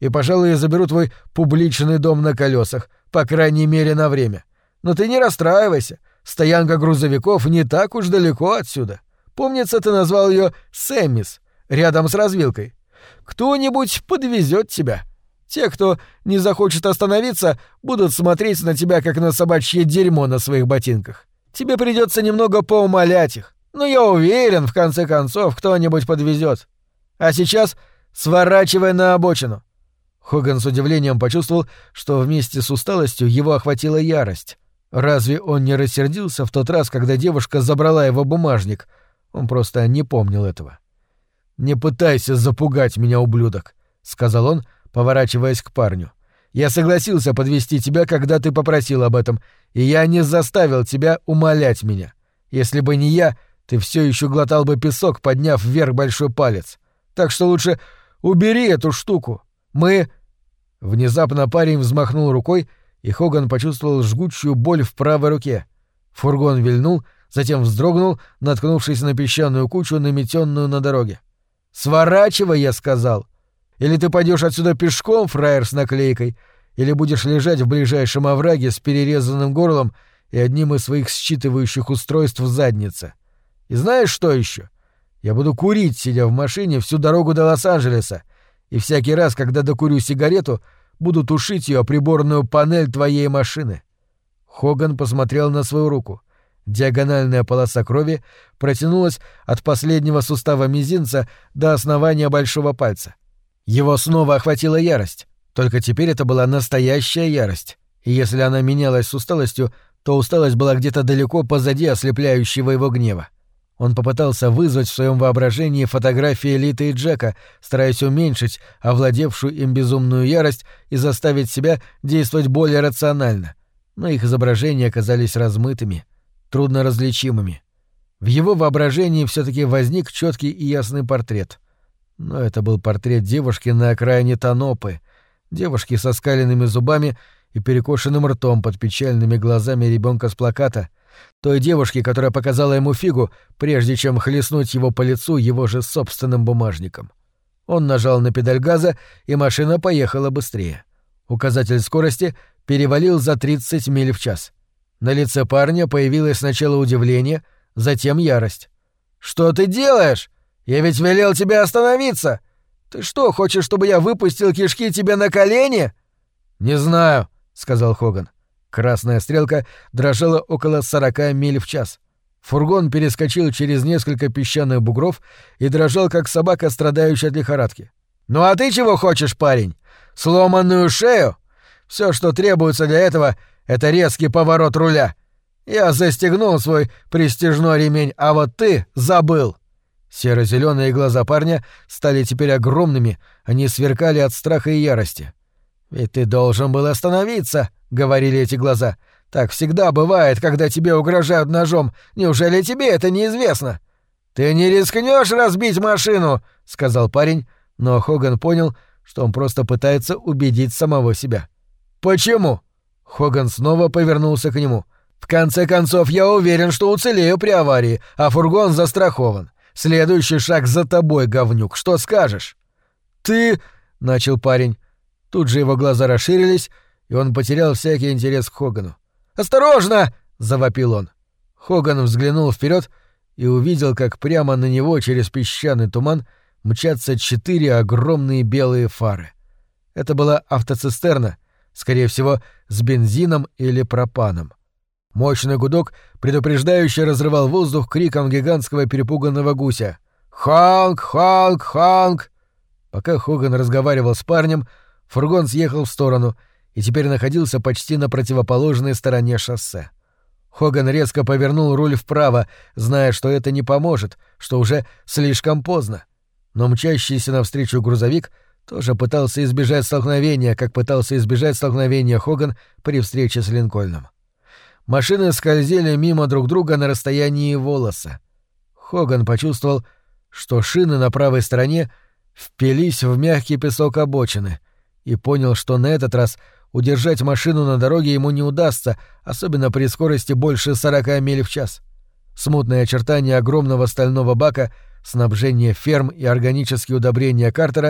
и, пожалуй, я заберу твой публичный дом на колесах, по крайней мере, на время. Но ты не расстраивайся, стоянка грузовиков не так уж далеко отсюда. Помнится, ты назвал ее Сэммис, рядом с развилкой. Кто-нибудь подвезет тебя. Те, кто не захочет остановиться, будут смотреть на тебя, как на собачье дерьмо на своих ботинках. Тебе придется немного поумолять их, но я уверен, в конце концов, кто-нибудь подвезет. А сейчас сворачивай на обочину». Хоган с удивлением почувствовал, что вместе с усталостью его охватила ярость. Разве он не рассердился в тот раз, когда девушка забрала его бумажник? Он просто не помнил этого. «Не пытайся запугать меня, ублюдок», — сказал он, поворачиваясь к парню. «Я согласился подвести тебя, когда ты попросил об этом, и я не заставил тебя умолять меня. Если бы не я, ты все еще глотал бы песок, подняв вверх большой палец. Так что лучше убери эту штуку. Мы...» Внезапно парень взмахнул рукой, и Хоган почувствовал жгучую боль в правой руке. Фургон вильнул, затем вздрогнул, наткнувшись на песчаную кучу, наметенную на дороге. «Сворачивай», — я сказал. «Или ты пойдешь отсюда пешком, фраер с наклейкой, или будешь лежать в ближайшем овраге с перерезанным горлом и одним из своих считывающих устройств в заднице. И знаешь что еще? Я буду курить, сидя в машине, всю дорогу до Лос-Анджелеса, и всякий раз, когда докурю сигарету, буду тушить ее о приборную панель твоей машины». Хоган посмотрел на свою руку. Диагональная полоса крови протянулась от последнего сустава мизинца до основания большого пальца. Его снова охватила ярость, только теперь это была настоящая ярость, и если она менялась с усталостью, то усталость была где-то далеко позади ослепляющего его гнева. Он попытался вызвать в своем воображении фотографии Литы и Джека, стараясь уменьшить овладевшую им безумную ярость и заставить себя действовать более рационально, но их изображения оказались размытыми, трудно различимыми. В его воображении все-таки возник четкий и ясный портрет. Но это был портрет девушки на окраине Танопы, девушки со скаленными зубами и перекошенным ртом под печальными глазами ребенка с плаката, той девушки, которая показала ему фигу, прежде чем хлестнуть его по лицу его же собственным бумажником. Он нажал на педаль газа, и машина поехала быстрее. Указатель скорости перевалил за 30 миль в час. На лице парня появилось сначала удивление, затем ярость. «Что ты делаешь? Я ведь велел тебе остановиться! Ты что, хочешь, чтобы я выпустил кишки тебе на колени?» «Не знаю», — сказал Хоган. Красная стрелка дрожала около 40 миль в час. Фургон перескочил через несколько песчаных бугров и дрожал, как собака, страдающая от лихорадки. «Ну а ты чего хочешь, парень? Сломанную шею? Все, что требуется для этого, — это резкий поворот руля. Я застегнул свой пристяжной ремень, а вот ты забыл». Серо-зелёные глаза парня стали теперь огромными, они сверкали от страха и ярости. «Ведь ты должен был остановиться», — говорили эти глаза. «Так всегда бывает, когда тебе угрожают ножом. Неужели тебе это неизвестно?» «Ты не рискнешь разбить машину», — сказал парень, но Хоган понял, что он просто пытается убедить самого себя. «Почему?» Хоган снова повернулся к нему. «В конце концов, я уверен, что уцелею при аварии, а фургон застрахован. Следующий шаг за тобой, говнюк. Что скажешь?» «Ты...» — начал парень. Тут же его глаза расширились, и он потерял всякий интерес к Хогану. «Осторожно!» — завопил он. Хоган взглянул вперед и увидел, как прямо на него через песчаный туман мчатся 4 огромные белые фары. Это была автоцистерна, скорее всего, с бензином или пропаном. Мощный гудок, предупреждающе разрывал воздух криком гигантского перепуганного гуся. «Хонг! Хонг! Хонг!» Пока Хоган разговаривал с парнем, фургон съехал в сторону и теперь находился почти на противоположной стороне шоссе. Хоган резко повернул руль вправо, зная, что это не поможет, что уже слишком поздно. Но мчащийся навстречу грузовик тоже пытался избежать столкновения, как пытался избежать столкновения Хоган при встрече с Линкольном. Машины скользили мимо друг друга на расстоянии волоса. Хоган почувствовал, что шины на правой стороне впились в мягкий песок обочины, и понял, что на этот раз удержать машину на дороге ему не удастся, особенно при скорости больше 40 миль в час. Смутные очертания огромного стального бака, снабжение ферм и органические удобрения Картера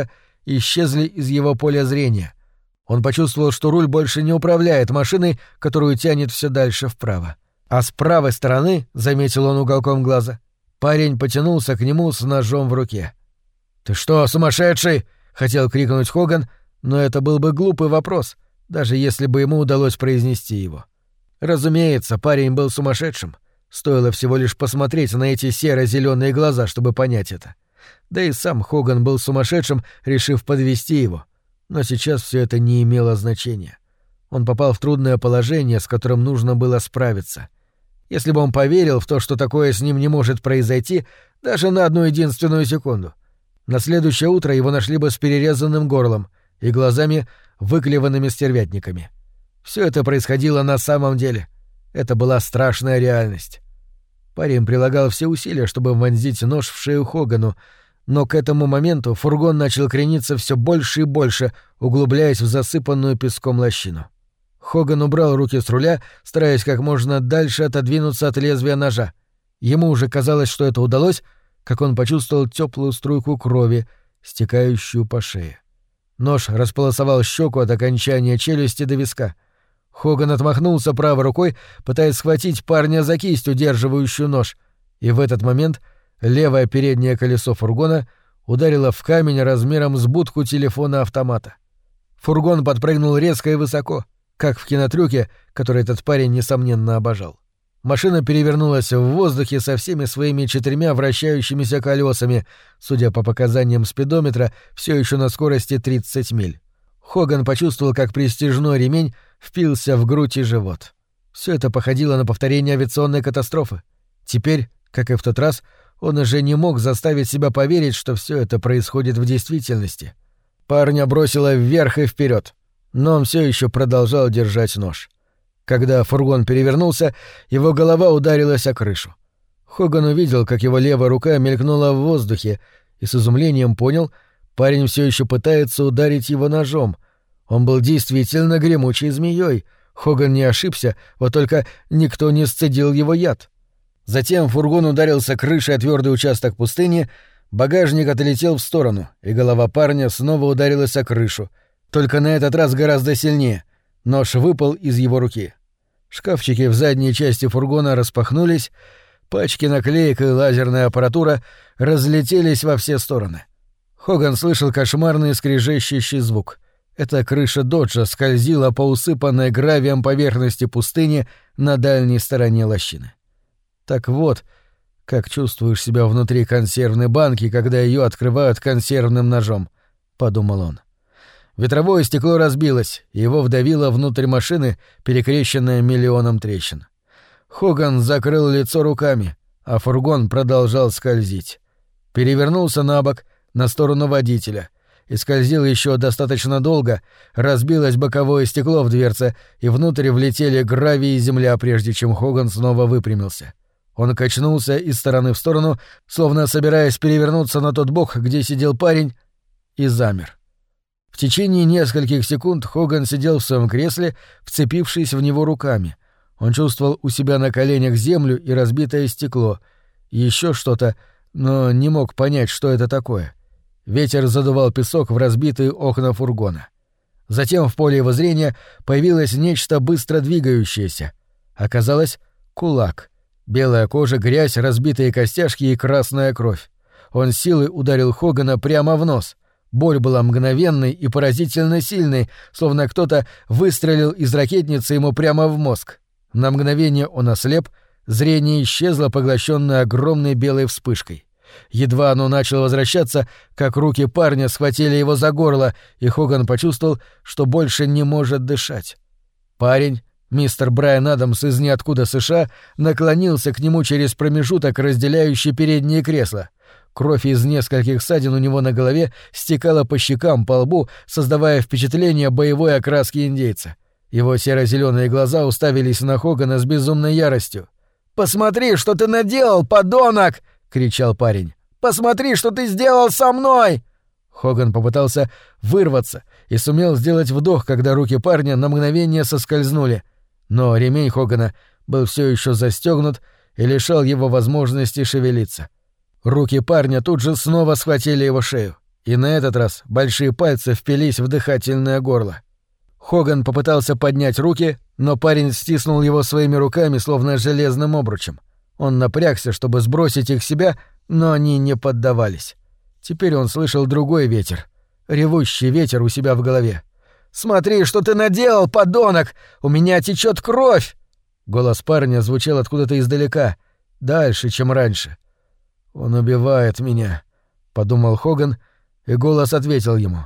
исчезли из его поля зрения. Он почувствовал, что руль больше не управляет машиной, которую тянет все дальше вправо. А с правой стороны, заметил он уголком глаза, парень потянулся к нему с ножом в руке. «Ты что, сумасшедший?» — хотел крикнуть Хоган, но это был бы глупый вопрос, даже если бы ему удалось произнести его. Разумеется, парень был сумасшедшим. Стоило всего лишь посмотреть на эти серо-зелёные глаза, чтобы понять это. Да и сам Хоган был сумасшедшим, решив подвести его. Но сейчас все это не имело значения. Он попал в трудное положение, с которым нужно было справиться. Если бы он поверил в то, что такое с ним не может произойти, даже на одну единственную секунду, на следующее утро его нашли бы с перерезанным горлом и глазами, выклеванными стервятниками. Все это происходило на самом деле. Это была страшная реальность. Парень прилагал все усилия, чтобы вонзить нож в шею Хогану, но к этому моменту фургон начал крениться все больше и больше, углубляясь в засыпанную песком лощину. Хоган убрал руки с руля, стараясь как можно дальше отодвинуться от лезвия ножа. Ему уже казалось, что это удалось, как он почувствовал теплую струйку крови, стекающую по шее. Нож располосовал щеку от окончания челюсти до виска. Хоган отмахнулся правой рукой, пытаясь схватить парня за кисть, удерживающую нож, и в этот момент левое переднее колесо фургона ударило в камень размером с будку телефона-автомата. Фургон подпрыгнул резко и высоко, как в кинотрюке, который этот парень, несомненно, обожал. Машина перевернулась в воздухе со всеми своими 4 вращающимися колесами, судя по показаниям спидометра, все еще на скорости 30 миль. Хоган почувствовал, как пристяжной ремень впился в грудь и живот. Все это походило на повторение авиационной катастрофы. Теперь, как и в тот раз, он уже не мог заставить себя поверить, что все это происходит в действительности. Парня бросило вверх и вперед, но он все еще продолжал держать нож. Когда фургон перевернулся, его голова ударилась о крышу. Хоган увидел, как его левая рука мелькнула в воздухе, и с изумлением понял, парень все еще пытается ударить его ножом. Он был действительно гремучей змеей. Хоган не ошибся, вот только никто не сцедил его яд. Затем фургон ударился крышей о твердый участок пустыни, багажник отлетел в сторону, и голова парня снова ударилась о крышу, только на этот раз гораздо сильнее. Нож выпал из его руки. Шкафчики в задней части фургона распахнулись, пачки наклеек и лазерная аппаратура разлетелись во все стороны. Хоган слышал кошмарный скрежещущий звук. Эта крыша доджа скользила по усыпанной гравием поверхности пустыни на дальней стороне лощины. Так вот, как чувствуешь себя внутри консервной банки, когда ее открывают консервным ножом, — подумал он. Ветровое стекло разбилось, и его вдавило внутрь машины, перекрещенное миллионом трещин. Хоган закрыл лицо руками, а фургон продолжал скользить. Перевернулся на бок, на сторону водителя, и скользил еще достаточно долго, разбилось боковое стекло в дверце, и внутрь влетели гравий и земля, прежде чем Хоган снова выпрямился. Он качнулся из стороны в сторону, словно собираясь перевернуться на тот бок, где сидел парень, и замер. В течение нескольких секунд Хоган сидел в своем кресле, вцепившись в него руками. Он чувствовал у себя на коленях землю и разбитое стекло, еще что-то, но не мог понять, что это такое. Ветер задувал песок в разбитые окна фургона. Затем в поле его зрения появилось нечто быстро двигающееся. Оказалось, кулак. Белая кожа, грязь, разбитые костяшки и красная кровь. Он силой ударил Хогана прямо в нос. Боль была мгновенной и поразительно сильной, словно кто-то выстрелил из ракетницы ему прямо в мозг. На мгновение он ослеп, зрение исчезло, поглощенное огромной белой вспышкой. Едва оно начало возвращаться, как руки парня схватили его за горло, и Хоган почувствовал, что больше не может дышать. Парень, мистер Брайан Адамс из ниоткуда США, наклонился к нему через промежуток, разделяющий передние кресла. Кровь из нескольких ссадин у него на голове стекала по щекам, по лбу, создавая впечатление боевой окраски индейца. Его серо-зелёные глаза уставились на Хогана с безумной яростью. «Посмотри, что ты наделал, подонок!» — кричал парень. «Посмотри, что ты сделал со мной!» Хоган попытался вырваться и сумел сделать вдох, когда руки парня на мгновение соскользнули. Но ремень Хогана был все еще застегнут и лишал его возможности шевелиться. Руки парня тут же снова схватили его шею. И на этот раз большие пальцы впились в дыхательное горло. Хоган попытался поднять руки, но парень стиснул его своими руками, словно железным обручем. Он напрягся, чтобы сбросить их с себя, но они не поддавались. Теперь он слышал другой ветер, ревущий ветер у себя в голове. «Смотри, что ты наделал, подонок! У меня течет кровь!» Голос парня звучал откуда-то издалека, дальше, чем раньше. «Он убивает меня», — подумал Хоган, и голос ответил ему.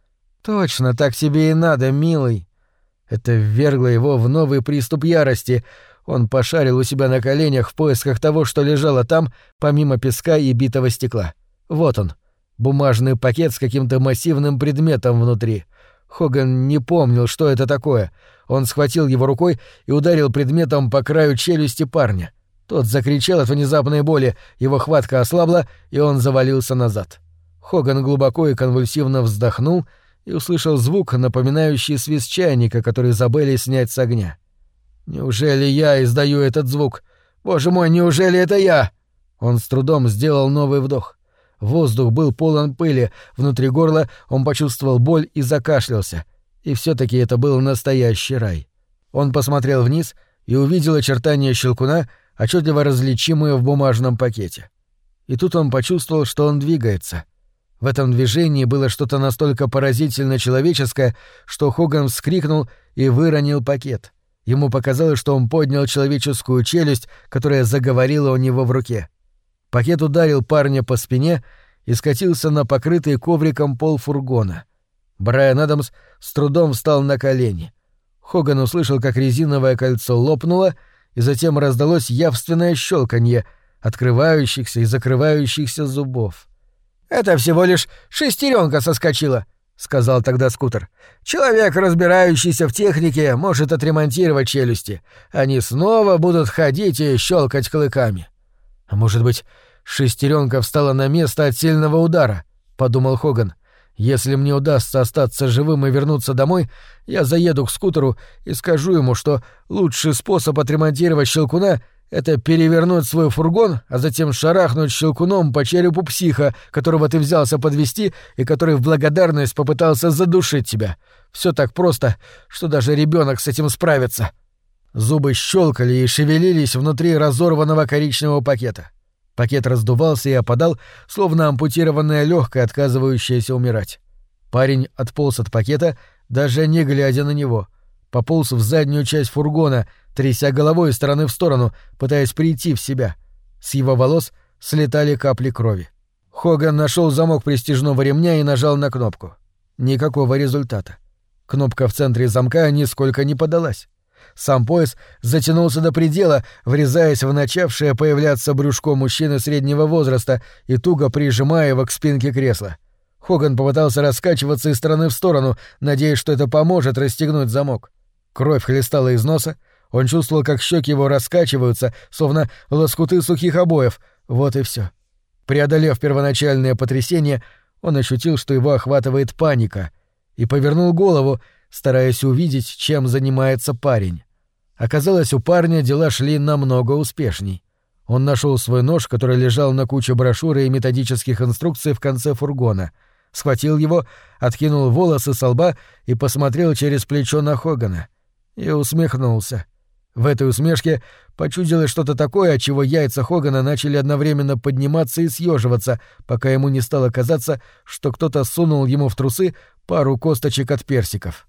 «Точно, так тебе и надо, милый». Это ввергло его в новый приступ ярости. Он пошарил у себя на коленях в поисках того, что лежало там, помимо песка и битого стекла. Вот он, бумажный пакет с каким-то массивным предметом внутри. Хоган не помнил, что это такое. Он схватил его рукой и ударил предметом по краю челюсти парня. Тот закричал от внезапной боли, его хватка ослабла, и он завалился назад. Хоган глубоко и конвульсивно вздохнул и услышал звук, напоминающий свист чайника, который забыли снять с огня. «Неужели я издаю этот звук? Боже мой, неужели это я?» Он с трудом сделал новый вдох. Воздух был полон пыли, внутри горла он почувствовал боль и закашлялся. И все-таки это был настоящий рай. Он посмотрел вниз и увидел очертания Щелкуна, отчетливо различимые в бумажном пакете. И тут он почувствовал, что он двигается. В этом движении было что-то настолько поразительно человеческое, что Хоган вскрикнул и выронил пакет. Ему показалось, что он поднял человеческую челюсть, которая заговорила у него в руке. Пакет ударил парня по спине и скатился на покрытый ковриком пол фургона. Брайан Адамс с трудом встал на колени. Хоган услышал, как резиновое кольцо лопнуло, и затем раздалось явственное щелканье открывающихся и закрывающихся зубов. «Это всего лишь шестеренка соскочила», — сказал тогда Скутер. «Человек, разбирающийся в технике, может отремонтировать челюсти. Они снова будут ходить и щелкать клыками». «А может быть, шестеренка встала на место от сильного удара?» — подумал Хоган. «Если мне удастся остаться живым и вернуться домой, я заеду к Скутеру и скажу ему, что лучший способ отремонтировать Щелкуна — это перевернуть свой фургон, а затем шарахнуть Щелкуном по черепу психа, которого ты взялся подвести и который в благодарность попытался задушить тебя. Все так просто, что даже ребенок с этим справится». Зубы щелкали и шевелились внутри разорванного коричневого пакета. Пакет раздувался и опадал, словно ампутированное легкое, отказывающееся умирать. Парень отполз от пакета, даже не глядя на него. Пополз в заднюю часть фургона, тряся головой из стороны в сторону, пытаясь прийти в себя. С его волос слетали капли крови. Хоган нашел замок пристяжного ремня и нажал на кнопку. Никакого результата. Кнопка в центре замка нисколько не подалась. Сам пояс затянулся до предела, врезаясь в начавшее появляться брюшко мужчины среднего возраста и туго прижимая его к спинке кресла. Хоган попытался раскачиваться из стороны в сторону, надеясь, что это поможет расстегнуть замок. Кровь хлестала из носа, он чувствовал, как щеки его раскачиваются, словно лоскуты сухих обоев. Вот и все. Преодолев первоначальное потрясение, он ощутил, что его охватывает паника, и повернул голову, стараясь увидеть, чем занимается парень. Оказалось, у парня дела шли намного успешней. Он нашел свой нож, который лежал на куче брошюры и методических инструкций в конце фургона, схватил его, откинул волосы со лба и посмотрел через плечо на Хогана. И усмехнулся. В этой усмешке почудилось что-то такое, от чего яйца Хогана начали одновременно подниматься и съеживаться, пока ему не стало казаться, что кто-то сунул ему в трусы пару косточек от персиков.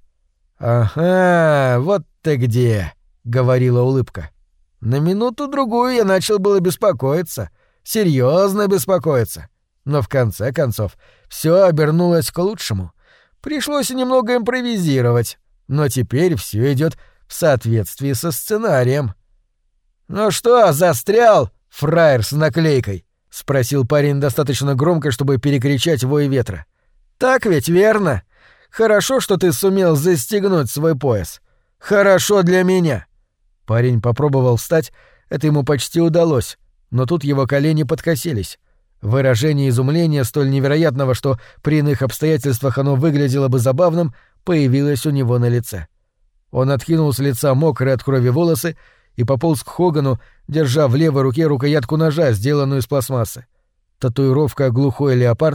«Ага, вот ты где», — говорила улыбка. На минуту-другую я начал было беспокоиться, серьезно беспокоиться. Но в конце концов все обернулось к лучшему. Пришлось немного импровизировать, но теперь все идет в соответствии со сценарием. «Ну что, застрял, фраер с наклейкой?» — спросил парень достаточно громко, чтобы перекричать вой ветра. «Так ведь, верно? Хорошо, что ты сумел застегнуть свой пояс. Хорошо для меня». Парень попробовал встать, это ему почти удалось, но тут его колени подкосились. Выражение изумления, столь невероятного, что при иных обстоятельствах оно выглядело бы забавным, появилось у него на лице. Он откинул с лица мокрые от крови волосы и пополз к Хогану, держа в левой руке рукоятку ножа, сделанную из пластмассы. Татуировка «Глухой леопард»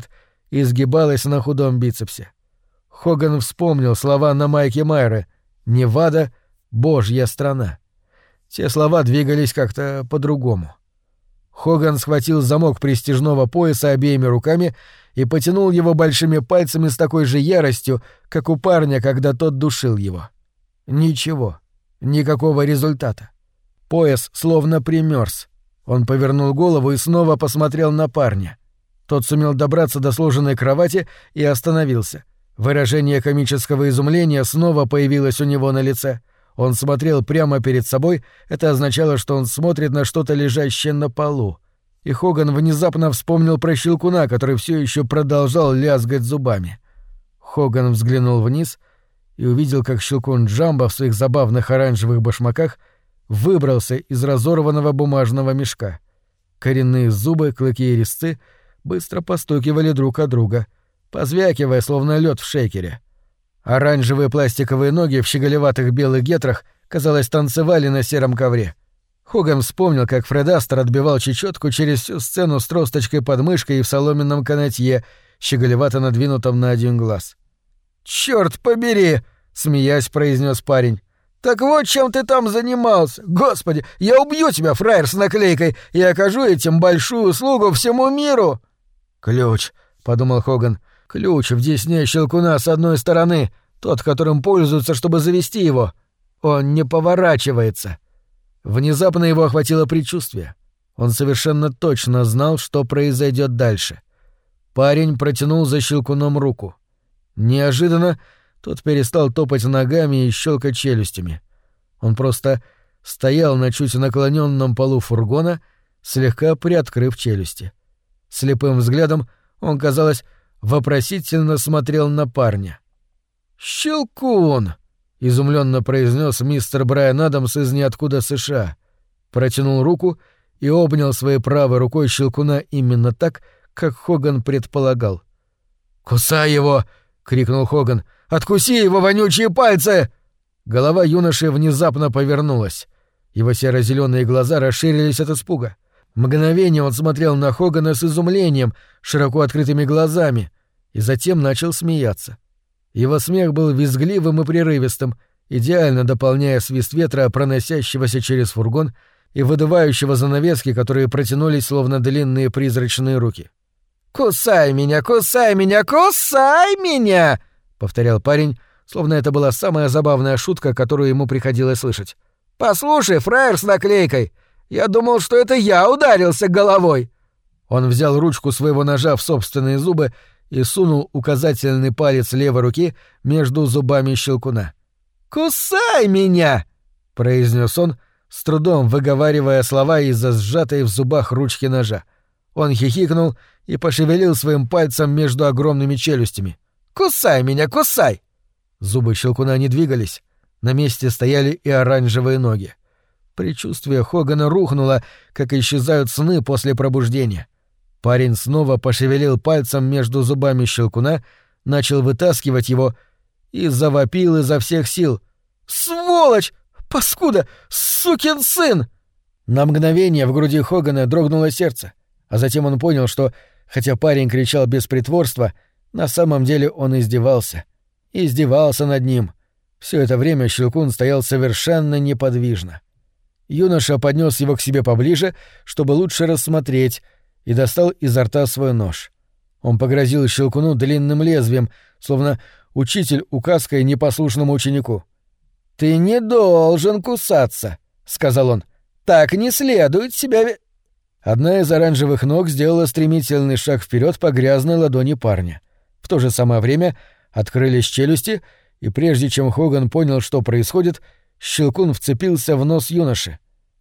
изгибалась на худом бицепсе. Хоган вспомнил слова на майке Майры «Невада — Божья страна». Те слова двигались как-то по-другому. Хоган схватил замок пристяжного пояса обеими руками и потянул его большими пальцами с такой же яростью, как у парня, когда тот душил его. Ничего. Никакого результата. Пояс словно примёрз. Он повернул голову и снова посмотрел на парня. Тот сумел добраться до сложенной кровати и остановился. Выражение комического изумления снова появилось у него на лице. Он смотрел прямо перед собой, это означало, что он смотрит на что-то лежащее на полу. И Хоган внезапно вспомнил про Щелкуна, который все еще продолжал лязгать зубами. Хоган взглянул вниз и увидел, как Щелкун Джамбо в своих забавных оранжевых башмаках выбрался из разорванного бумажного мешка. Коренные зубы, клыки и резцы быстро постукивали друг от друга, позвякивая, словно лед в шейкере. Оранжевые пластиковые ноги в щеголеватых белых гетрах, казалось, танцевали на сером ковре. Хоган вспомнил, как Фред Астер отбивал чечётку через всю сцену с тросточкой под мышкой и в соломенном канатье, щеголевато надвинутом на один глаз. «Чёрт побери!» — смеясь, произнёс парень. «Так вот чем ты там занимался! Господи, я убью тебя, фраер с наклейкой, и окажу этим большую услугу всему миру!» «Ключ», — подумал Хоган. «Ключ в десне Щелкуна с одной стороны, тот, которым пользуются, чтобы завести его. Он не поворачивается». Внезапно его охватило предчувствие. Он совершенно точно знал, что произойдет дальше. Парень протянул за Щелкуном руку. Неожиданно тот перестал топать ногами и щелкать челюстями. Он просто стоял на чуть наклоненном полу фургона, слегка приоткрыв челюсти. Слепым взглядом он, казалось, вопросительно смотрел на парня. «Щелкун!» — изумленно произнес мистер Брайан Адамс из ниоткуда США. Протянул руку и обнял своей правой рукой Щелкуна именно так, как Хоган предполагал. «Кусай его!» — крикнул Хоган. «Откуси его, вонючие пальцы!» Голова юноши внезапно повернулась. Его серо-зелёные глаза расширились от испуга. Мгновение он смотрел на Хогана с изумлением, широко открытыми глазами, и затем начал смеяться. Его смех был визгливым и прерывистым, идеально дополняя свист ветра, проносящегося через фургон, и выдувающего занавески, которые протянулись словно длинные призрачные руки. «Кусай меня, кусай меня, кусай меня!» — повторял парень, словно это была самая забавная шутка, которую ему приходилось слышать. «Послушай, фраер с наклейкой, я думал, что это я ударился головой!» Он взял ручку своего ножа в собственные зубы и сунул указательный палец левой руки между зубами Щелкуна. «Кусай меня!» — произнес он, с трудом выговаривая слова из-за сжатой в зубах ручки ножа. Он хихикнул и пошевелил своим пальцем между огромными челюстями. «Кусай меня, кусай!» Зубы Щелкуна не двигались, на месте стояли и оранжевые ноги. Предчувствие Хогана рухнуло, как исчезают сны после пробуждения. Парень снова пошевелил пальцем между зубами Щелкуна, начал вытаскивать его и завопил изо всех сил. «Сволочь! Паскуда! Сукин сын!» На мгновение в груди Хогана дрогнуло сердце, а затем он понял, что, хотя парень кричал без притворства, на самом деле он издевался. Издевался над ним. Все это время Щелкун стоял совершенно неподвижно. Юноша поднес его к себе поближе, чтобы лучше рассмотреть, и достал изо рта свой нож. Он погрозил Щелкуну длинным лезвием, словно учитель указкой непослушному ученику. «Ты не должен кусаться», — сказал он. «Так не следует себя...» Одна из оранжевых ног сделала стремительный шаг вперед по грязной ладони парня. В то же самое время открылись челюсти, и прежде чем Хоган понял, что происходит, Щелкун вцепился в нос юноши.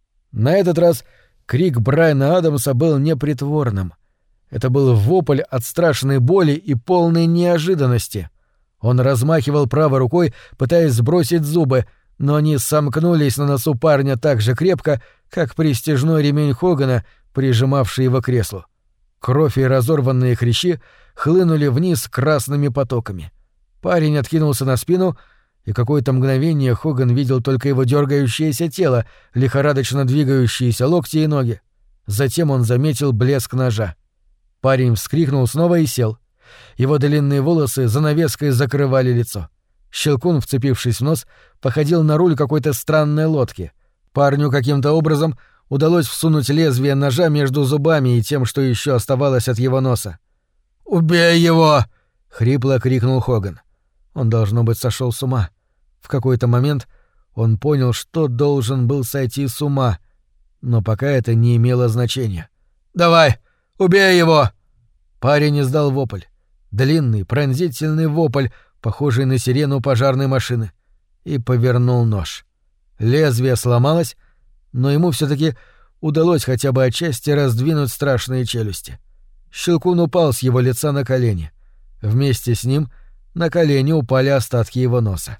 На этот раз крик Брайана Адамса был непритворным. Это был вопль от страшной боли и полной неожиданности. Он размахивал правой рукой, пытаясь сбросить зубы, но они сомкнулись на носу парня так же крепко, как пристяжной ремень Хогана, прижимавший его к креслу. Кровь и разорванные хрящи хлынули вниз красными потоками. Парень откинулся на спину, и какое-то мгновение Хоган видел только его дергающееся тело, лихорадочно двигающиеся локти и ноги. Затем он заметил блеск ножа. Парень вскрикнул снова и сел. Его длинные волосы занавеской закрывали лицо. Щелкун, вцепившись в нос, походил на руль какой-то странной лодки. Парню каким-то образом удалось всунуть лезвие ножа между зубами и тем, что еще оставалось от его носа. «Убей его!» — хрипло крикнул Хоган. Он, должно быть, сошел с ума. В какой-то момент он понял, что должен был сойти с ума, но пока это не имело значения. «Давай, убей его!» Парень издал вопль. Длинный, пронзительный вопль, похожий на сирену пожарной машины, и повернул нож. Лезвие сломалось, но ему все-таки удалось хотя бы отчасти раздвинуть страшные челюсти. Щелкун упал с его лица на колени. Вместе с ним на колени упали остатки его носа.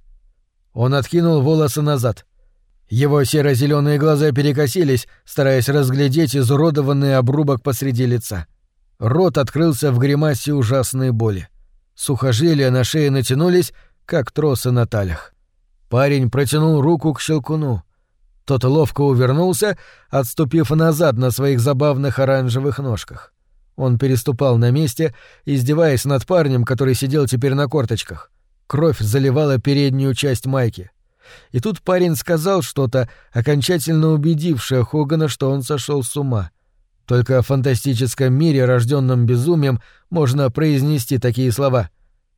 Он откинул волосы назад. Его серо-зеленые глаза перекосились, стараясь разглядеть изуродованный обрубок посреди лица. Рот открылся в гримасе ужасной боли. Сухожилия на шее натянулись, как тросы на талях. Парень протянул руку к Щелкуну. Тот ловко увернулся, отступив назад на своих забавных оранжевых ножках. Он переступал на месте, издеваясь над парнем, который сидел теперь на корточках. Кровь заливала переднюю часть майки. И тут парень сказал что-то, окончательно убедившее Хогана, что он сошел с ума. Только в фантастическом мире, рожденном безумием, можно произнести такие слова.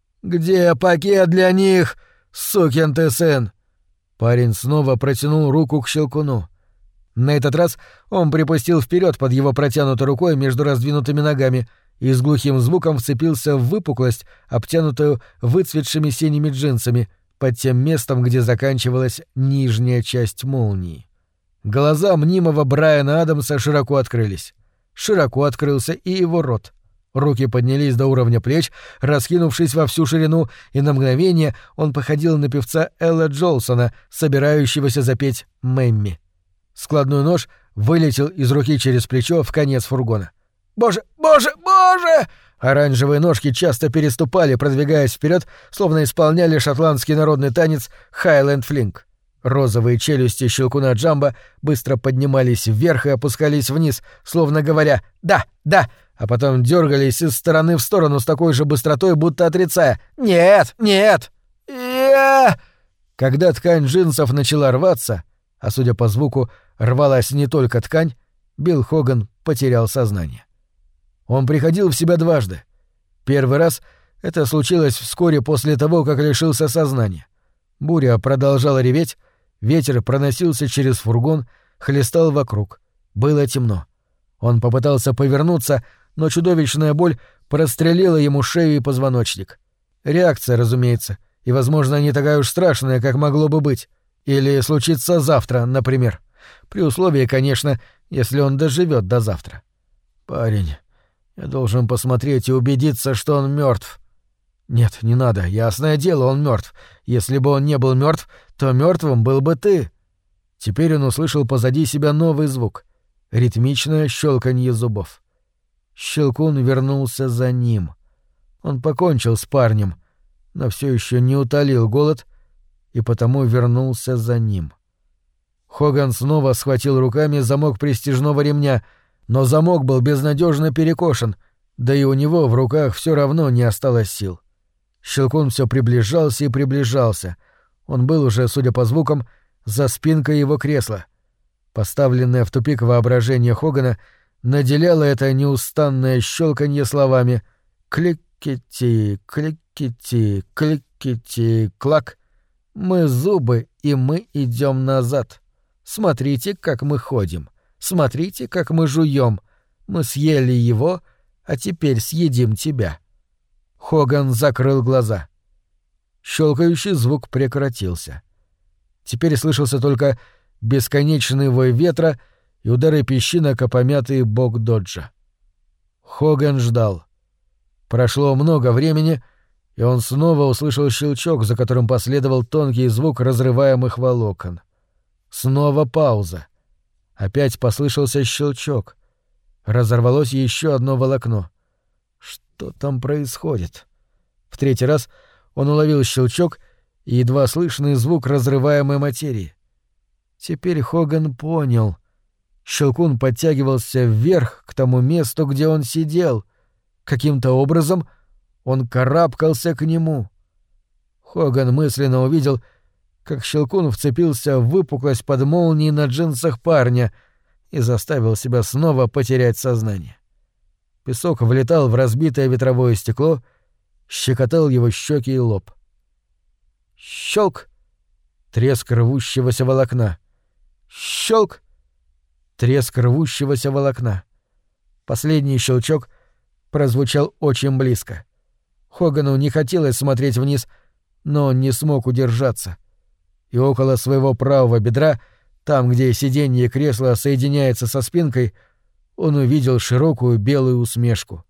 «Где пакет для них, сукин ты сын?» Парень снова протянул руку к Щелкуну. На этот раз он припустил вперед под его протянутой рукой между раздвинутыми ногами и с глухим звуком вцепился в выпуклость, обтянутую выцветшими синими джинсами, под тем местом, где заканчивалась нижняя часть молнии. Глаза мнимого Брайана Адамса широко открылись. Широко открылся и его рот. Руки поднялись до уровня плеч, раскинувшись во всю ширину, и на мгновение он походил на певца Элла Джолсона, собирающегося запеть «Мэмми». Складной нож вылетел из руки через плечо в конец фургона. «Боже, боже, боже!» Оранжевые ножки часто переступали, продвигаясь вперед, словно исполняли шотландский народный танец «Хайленд Флинк». Розовые челюсти Щелкуна Джамбо быстро поднимались вверх и опускались вниз, словно говоря «да, да», а потом дергались из стороны в сторону с такой же быстротой, будто отрицая «нет, нет». Когда ткань джинсов начала рваться, а судя по звуку, рвалась не только ткань, Билл Хоган потерял сознание. Он приходил в себя дважды. Первый раз это случилось вскоре после того, как лишился сознания. Буря продолжала реветь, ветер проносился через фургон, хлестал вокруг. Было темно. Он попытался повернуться, но чудовищная боль прострелила ему шею и позвоночник. Реакция, разумеется, и, возможно, не такая уж страшная, как могло бы быть. Или случится завтра, например. При условии, конечно, если он доживет до завтра. «Парень, я должен посмотреть и убедиться, что он мертв. «Нет, не надо. Ясное дело, он мертв. Если бы он не был мертв, то мертвым был бы ты». Теперь он услышал позади себя новый звук — ритмичное щелканье зубов. Щелкун вернулся за ним. Он покончил с парнем, но все еще не утолил голод и потому вернулся за ним. Хоган снова схватил руками замок пристяжного ремня, но замок был безнадежно перекошен, да и у него в руках все равно не осталось сил. Щелкун все приближался и приближался. Он был уже, судя по звукам, за спинкой его кресла. Поставленное в тупик воображение Хогана наделяло это неустанное щелканье словами «кликити, кликити, кликити, клак». «Мы зубы, и мы идем назад. Смотрите, как мы ходим. Смотрите, как мы жуем. Мы съели его, а теперь съедим тебя». Хоган закрыл глаза. Щелкающий звук прекратился. Теперь слышался только бесконечный вой ветра и удары песчинок о помятый бок доджа. Хоган ждал. Прошло много времени, и он снова услышал щелчок, за которым последовал тонкий звук разрываемых волокон. Снова пауза. Опять послышался щелчок. Разорвалось еще одно волокно. Что там происходит? В третий раз он уловил щелчок и едва слышный звук разрываемой материи. Теперь Хоган понял. Щелкун подтягивался вверх к тому месту, где он сидел. Каким-то образом Он карабкался к нему. Хоган мысленно увидел, как Щелкун вцепился в выпуклость под молнией на джинсах парня и заставил себя снова потерять сознание. Песок влетал в разбитое ветровое стекло, щекотал его щеки и лоб. Щелк! Треск рвущегося волокна. Щелк! Треск рвущегося волокна. Последний щелчок прозвучал очень близко. Хогану не хотелось смотреть вниз, но он не смог удержаться. И около своего правого бедра, там, где сиденье кресла соединяется со спинкой, он увидел широкую белую усмешку.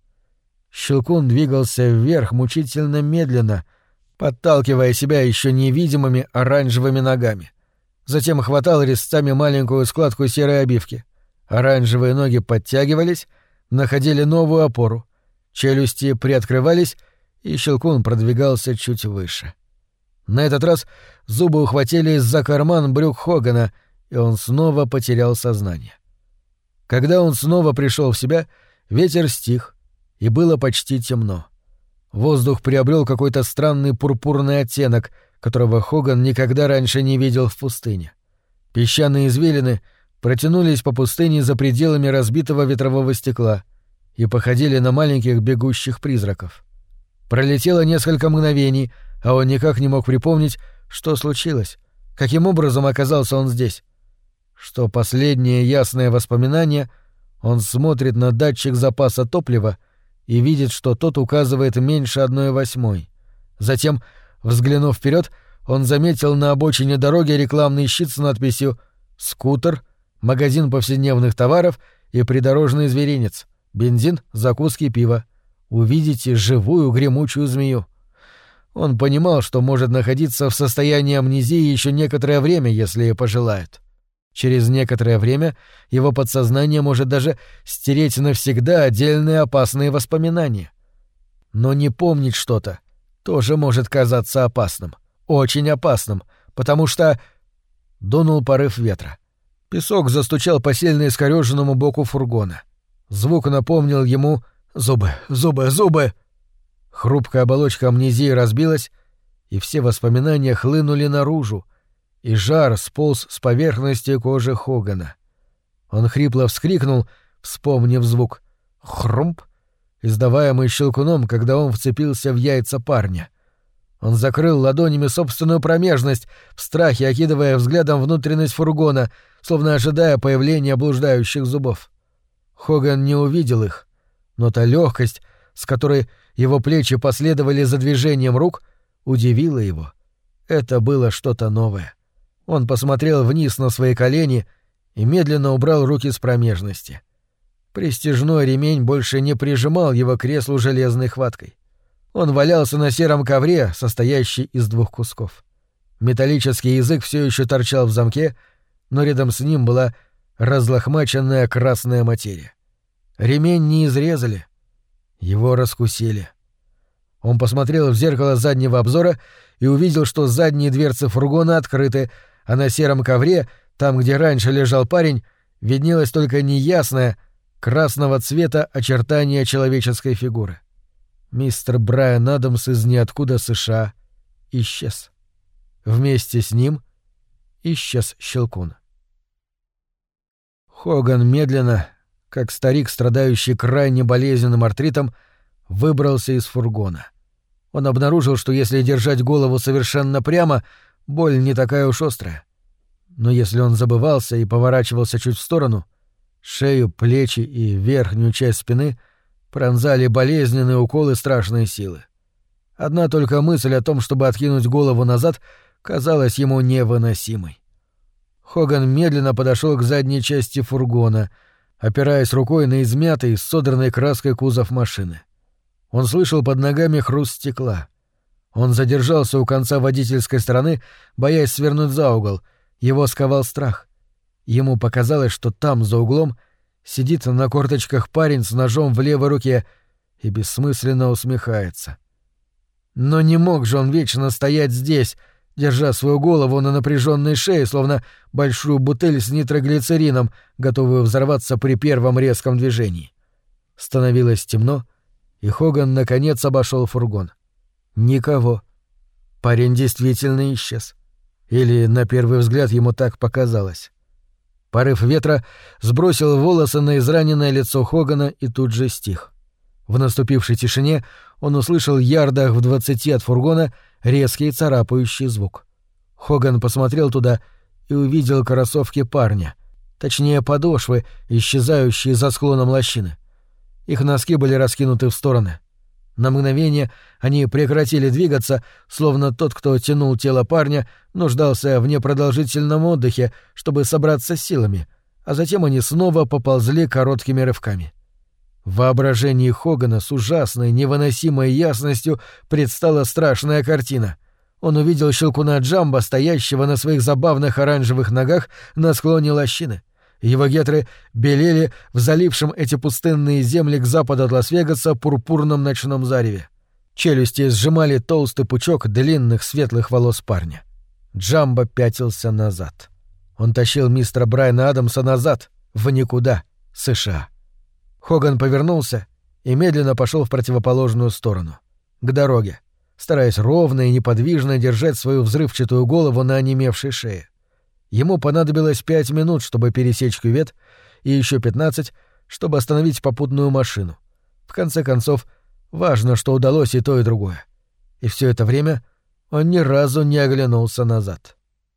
Щелкун двигался вверх мучительно медленно, подталкивая себя еще невидимыми оранжевыми ногами. Затем хватал резцами маленькую складку серой обивки. Оранжевые ноги подтягивались, находили новую опору. Челюсти приоткрывались, и Щелкун продвигался чуть выше. На этот раз зубы ухватились за карман брюк Хогана, и он снова потерял сознание. Когда он снова пришел в себя, ветер стих, и было почти темно. Воздух приобрел какой-то странный пурпурный оттенок, которого Хоган никогда раньше не видел в пустыне. Песчаные извилины протянулись по пустыне за пределами разбитого ветрового стекла и походили на маленьких бегущих призраков. Пролетело несколько мгновений, а он никак не мог припомнить, что случилось, каким образом оказался он здесь. Что последнее ясное воспоминание, он смотрит на датчик запаса топлива и видит, что тот указывает меньше 1/8. Затем, взглянув вперед, он заметил на обочине дороги рекламный щит с надписью «Скутер», «Магазин повседневных товаров» и «Придорожный зверинец», «Бензин, закуски, пиво». Увидите живую гремучую змею. Он понимал, что может находиться в состоянии амнезии еще некоторое время, если и пожелает. Через некоторое время его подсознание может даже стереть навсегда отдельные опасные воспоминания. Но не помнить что-то тоже может казаться опасным. Очень опасным, потому что... Дунул порыв ветра. Песок застучал по сильно искорёженному боку фургона. Звук напомнил ему «Зубы, зубы, зубы!». Хрупкая оболочка амнезии разбилась, и все воспоминания хлынули наружу, и жар сполз с поверхности кожи Хогана. Он хрипло вскрикнул, вспомнив звук «хрумп», издаваемый Щелкуном, когда он вцепился в яйца парня. Он закрыл ладонями собственную промежность, в страхе окидывая взглядом внутренность фургона, словно ожидая появления блуждающих зубов. Хоган не увидел их, но та легкость, с которой его плечи последовали за движением рук, удивила его. Это было что-то новое. Он посмотрел вниз на свои колени и медленно убрал руки с промежности. Пристяжной ремень больше не прижимал его к креслу железной хваткой. Он валялся на сером ковре, состоящий из 2 кусков. Металлический язык все еще торчал в замке, но рядом с ним была разлохмаченная красная материя. Ремень не изрезали, его раскусили. Он посмотрел в зеркало заднего обзора и увидел, что задние дверцы фургона открыты, а на сером ковре, там, где раньше лежал парень, виднелось только неясное, красного цвета очертание человеческой фигуры. Мистер Брайан Адамс из ниоткуда США исчез. Вместе с ним исчез Щелкун. Хоган медленно, как старик, страдающий крайне болезненным артритом, выбрался из фургона. Он обнаружил, что если держать голову совершенно прямо, боль не такая уж острая. Но если он забывался и поворачивался чуть в сторону, шею, плечи и верхнюю часть спины пронзали болезненные уколы страшной силы. Одна только мысль о том, чтобы откинуть голову назад, казалась ему невыносимой. Хоган медленно подошел к задней части фургона, опираясь рукой на измятый, с содранной краской кузов машины. Он слышал под ногами хруст стекла. Он задержался у конца водительской стороны, боясь свернуть за угол. Его сковал страх. Ему показалось, что там, за углом, сидит на корточках парень с ножом в левой руке и бессмысленно усмехается. Но не мог же он вечно стоять здесь, держа свою голову на напряженной шее, словно большую бутыль с нитроглицерином, готовую взорваться при первом резком движении. Становилось темно, и Хоган наконец обошел фургон. Никого. Парень действительно исчез. Или, на первый взгляд, ему так показалось. Порыв ветра сбросил волосы на израненное лицо Хогана и тут же стих. В наступившей тишине он услышал ярдах в 20 от фургона резкий царапающий звук. Хоган посмотрел туда и увидел кроссовки парня, точнее подошвы, исчезающие за склоном лощины. Их носки были раскинуты в стороны. На мгновение они прекратили двигаться, словно тот, кто тянул тело парня, нуждался в непродолжительном отдыхе, чтобы собраться с силами, а затем они снова поползли короткими рывками. В воображении Хогана с ужасной, невыносимой ясностью предстала страшная картина. Он увидел щелкуна Джамбо, стоящего на своих забавных оранжевых ногах на склоне лощины. Его гетры белели в залившем эти пустынные земли к западу от Лас-Вегаса пурпурном ночном зареве. Челюсти сжимали толстый пучок длинных светлых волос парня. Джамбо пятился назад. Он тащил мистера Брайана Адамса назад, в никуда, США. Хоган повернулся и медленно пошел в противоположную сторону, к дороге, стараясь ровно и неподвижно держать свою взрывчатую голову на онемевшей шее. Ему понадобилось 5 минут, чтобы пересечь кювет, и еще 15, чтобы остановить попутную машину. В конце концов, важно, что удалось и то, и другое. И все это время он ни разу не оглянулся назад.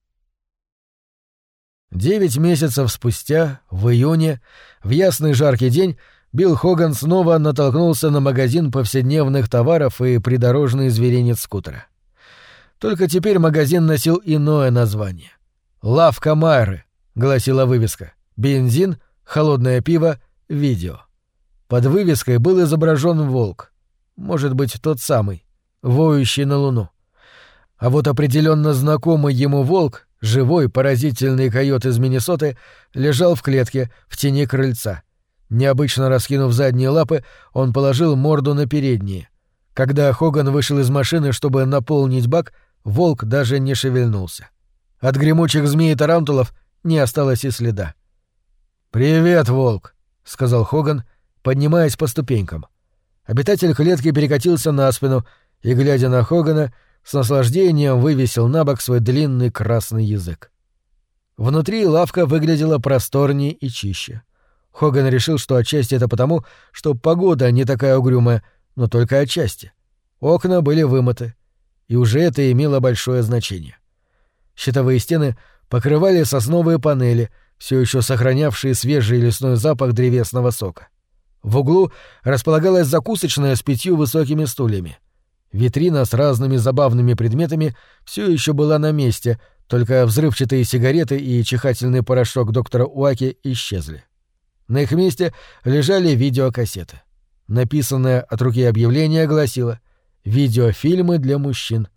9 месяцев спустя, в июне, в ясный жаркий день, Билл Хоган снова натолкнулся на магазин повседневных товаров и придорожный зверинец скутера. Только теперь магазин носил иное название. «Лавка Майры», — гласила вывеска. «Бензин, холодное пиво, видео». Под вывеской был изображен волк. Может быть, тот самый, воющий на луну. А вот определенно знакомый ему волк, живой поразительный койот из Миннесоты, лежал в клетке в тени крыльца. Необычно раскинув задние лапы, он положил морду на передние. Когда Хоган вышел из машины, чтобы наполнить бак, волк даже не шевельнулся. От гремучих змей и тарантулов не осталось и следа. «Привет, волк», — сказал Хоган, поднимаясь по ступенькам. Обитатель клетки перекатился на спину и, глядя на Хогана, с наслаждением вывесил на бок свой длинный красный язык. Внутри лавка выглядела просторнее и чище. Хоган решил, что отчасти это потому, что погода не такая угрюмая, но только отчасти. Окна были вымыты, и уже это имело большое значение. Щитовые стены покрывали сосновые панели, все еще сохранявшие свежий лесной запах древесного сока. В углу располагалась закусочная с 5 высокими стульями. Витрина с разными забавными предметами все еще была на месте, только взрывчатые сигареты и чихательный порошок доктора Уаки исчезли. На их месте лежали видеокассеты. Написанное от руки объявление гласило: «Видеофильмы для мужчин.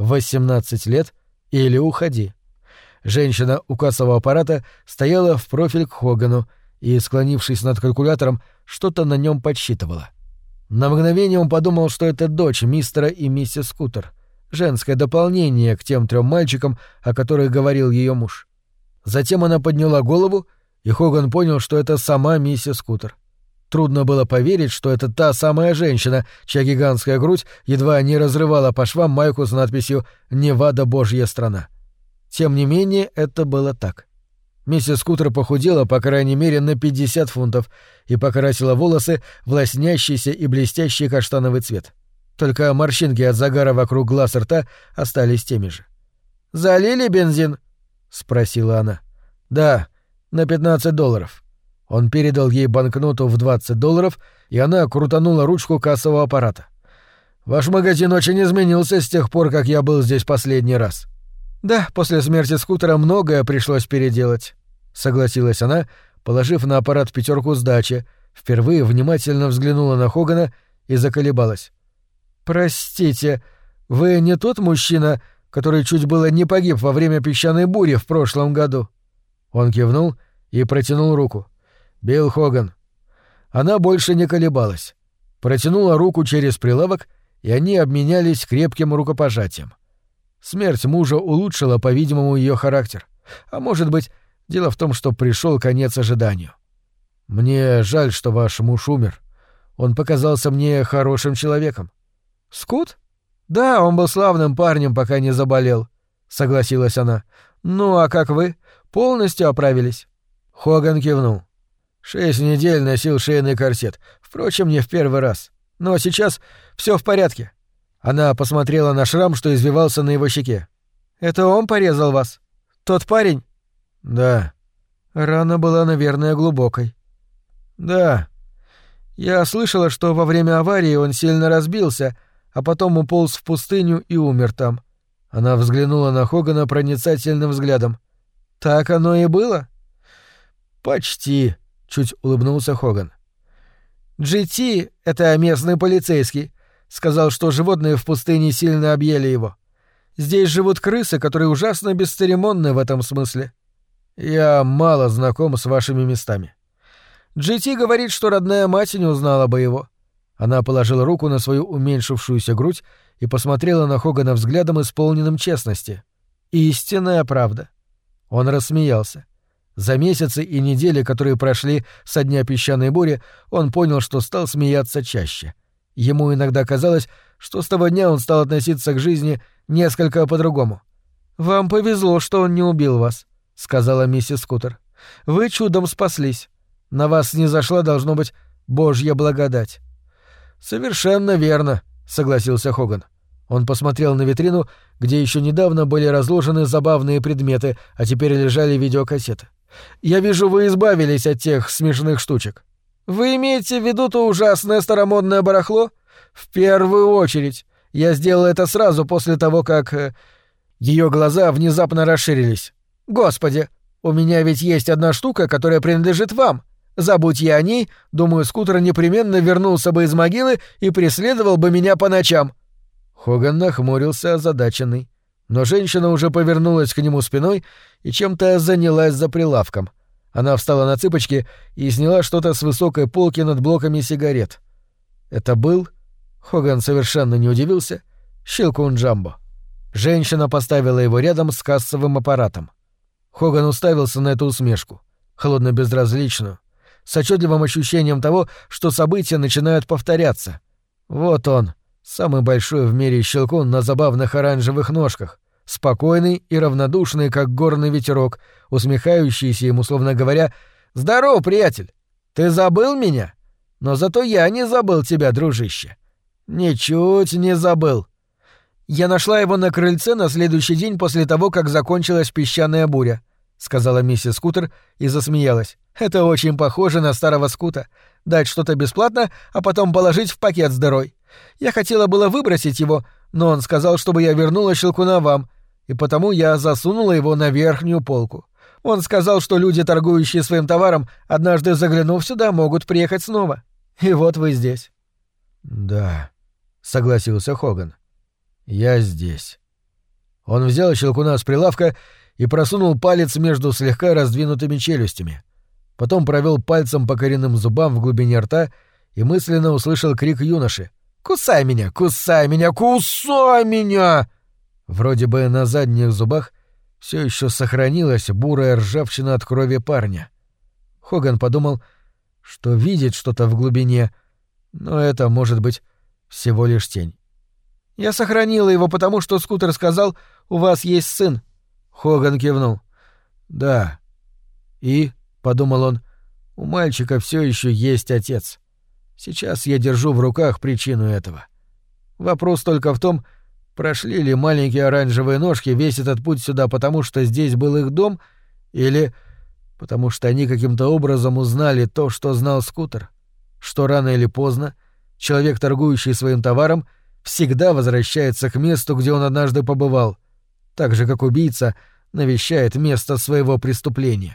18 лет или уходи». Женщина у кассового аппарата стояла в профиль к Хогану и, склонившись над калькулятором, что-то на нем подсчитывала. На мгновение он подумал, что это дочь мистера и миссис Скутер, женское дополнение к тем 3 мальчикам, о которых говорил ее муж. Затем она подняла голову, и Хоган понял, что это сама миссис Скутер. Трудно было поверить, что это та самая женщина, чья гигантская грудь едва не разрывала по швам майку с надписью «Невада, Божья страна». Тем не менее, это было так. Миссис Скутер похудела, по крайней мере, на 50 фунтов и покрасила волосы в лоснящийся и блестящий каштановый цвет. Только морщинки от загара вокруг глаз и рта остались теми же. «Залили бензин?» — спросила она. «Да, на $15. Он передал ей банкноту в $20, и она крутанула ручку кассового аппарата. «Ваш магазин очень изменился с тех пор, как я был здесь последний раз». «Да, после смерти Скутера многое пришлось переделать», — согласилась она, положив на аппарат 5 сдачи, впервые внимательно взглянула на Хогана и заколебалась. «Простите, вы не тот мужчина, который чуть было не погиб во время песчаной бури в прошлом году?» Он кивнул и протянул руку. «Билл Хоган». Она больше не колебалась. Протянула руку через прилавок, и они обменялись крепким рукопожатием. Смерть мужа улучшила, по-видимому, ее характер. А может быть, дело в том, что пришел конец ожиданию. «Мне жаль, что ваш муж умер. Он показался мне хорошим человеком». «Скут? Да, он был славным парнем, пока не заболел», — согласилась она. «Ну, а как вы? Полностью оправились?» Хоган кивнул. 6 недель носил шейный корсет, впрочем, не в первый раз. Но сейчас все в порядке». Она посмотрела на шрам, что извивался на его щеке. «Это он порезал вас? Тот парень?» «Да». «Рана была, наверное, глубокой». «Да. Я слышала, что во время аварии он сильно разбился, а потом уполз в пустыню и умер там». Она взглянула на Хогана проницательным взглядом. «Так оно и было?» «Почти», — чуть улыбнулся Хоган. «GT, это местный полицейский, сказал, что животные в пустыне сильно объели его. Здесь живут крысы, которые ужасно бесцеремонны в этом смысле. Я мало знаком с вашими местами. GT говорит, что родная мать не узнала бы его». Она положила руку на свою уменьшившуюся грудь и посмотрела на Хогана взглядом, исполненным честности. «Истинная правда». Он рассмеялся. За месяцы и недели, которые прошли со дня песчаной бури, он понял, что стал смеяться чаще. Ему иногда казалось, что с того дня он стал относиться к жизни несколько по-другому. «Вам повезло, что он не убил вас», — сказала миссис Скутер. «Вы чудом спаслись. На вас снизошла, должно быть, Божья благодать». «Совершенно верно», — согласился Хоган. Он посмотрел на витрину, где еще недавно были разложены забавные предметы, а теперь лежали видеокассеты. «Я вижу, вы избавились от тех смешных штучек». «Вы имеете в виду то ужасное старомодное барахло?» «В первую очередь. Я сделал это сразу после того, как...» Ее глаза внезапно расширились. «Господи, у меня ведь есть одна штука, которая принадлежит вам. Забудь я о ней, думаю, Скутер непременно вернулся бы из могилы и преследовал бы меня по ночам». Хоган нахмурился, озадаченный. Но женщина уже повернулась к нему спиной и чем-то занялась за прилавком. Она встала на цыпочки и сняла что-то с высокой полки над блоками сигарет. Это был, Хоган совершенно не удивился, Щелкун Джамбо. Женщина поставила его рядом с кассовым аппаратом. Хоган уставился на эту усмешку, холодно-безразличную, с отчетливым ощущением того, что события начинают повторяться. Вот он, самый большой в мире щелкун на забавных оранжевых ножках, спокойный и равнодушный, как горный ветерок, усмехающийся ему, словно говоря: «Здорово, приятель! Ты забыл меня? Но зато я не забыл тебя, дружище. Ничуть не забыл». «Я нашла его на крыльце на следующий день после того, как закончилась песчаная буря», — сказала миссис Скутер и засмеялась. «Это очень похоже на старого Скута. Дать что-то бесплатно, а потом положить в пакет с дырой. Я хотела было выбросить его, но он сказал, чтобы я вернула щелкуна вам, и потому я засунула его на верхнюю полку. Он сказал, что люди, торгующие своим товаром, однажды заглянув сюда, могут приехать снова. И вот вы здесь». «Да», — согласился Хоган. «Я здесь». Он взял щелкуна с прилавка и просунул палец между слегка раздвинутыми челюстями. Потом провел пальцем по коренным зубам в глубине рта и мысленно услышал крик юноши: «Кусай меня! Кусай меня! Кусай меня!» Вроде бы на задних зубах все еще сохранилась бурая ржавчина от крови парня. Хоган подумал, что видит что-то в глубине, но это, может быть, всего лишь тень. «Я сохранила его, потому что Скутер сказал, у вас есть сын». Хоган кивнул. «Да. И, — подумал он, — у мальчика все еще есть отец. Сейчас я держу в руках причину этого. Вопрос только в том, прошли ли маленькие оранжевые ножки весь этот путь сюда, потому что здесь был их дом, или потому что они каким-то образом узнали то, что знал Скутер, что рано или поздно человек, торгующий своим товаром, всегда возвращается к месту, где он однажды побывал, так же, как убийца навещает место своего преступления.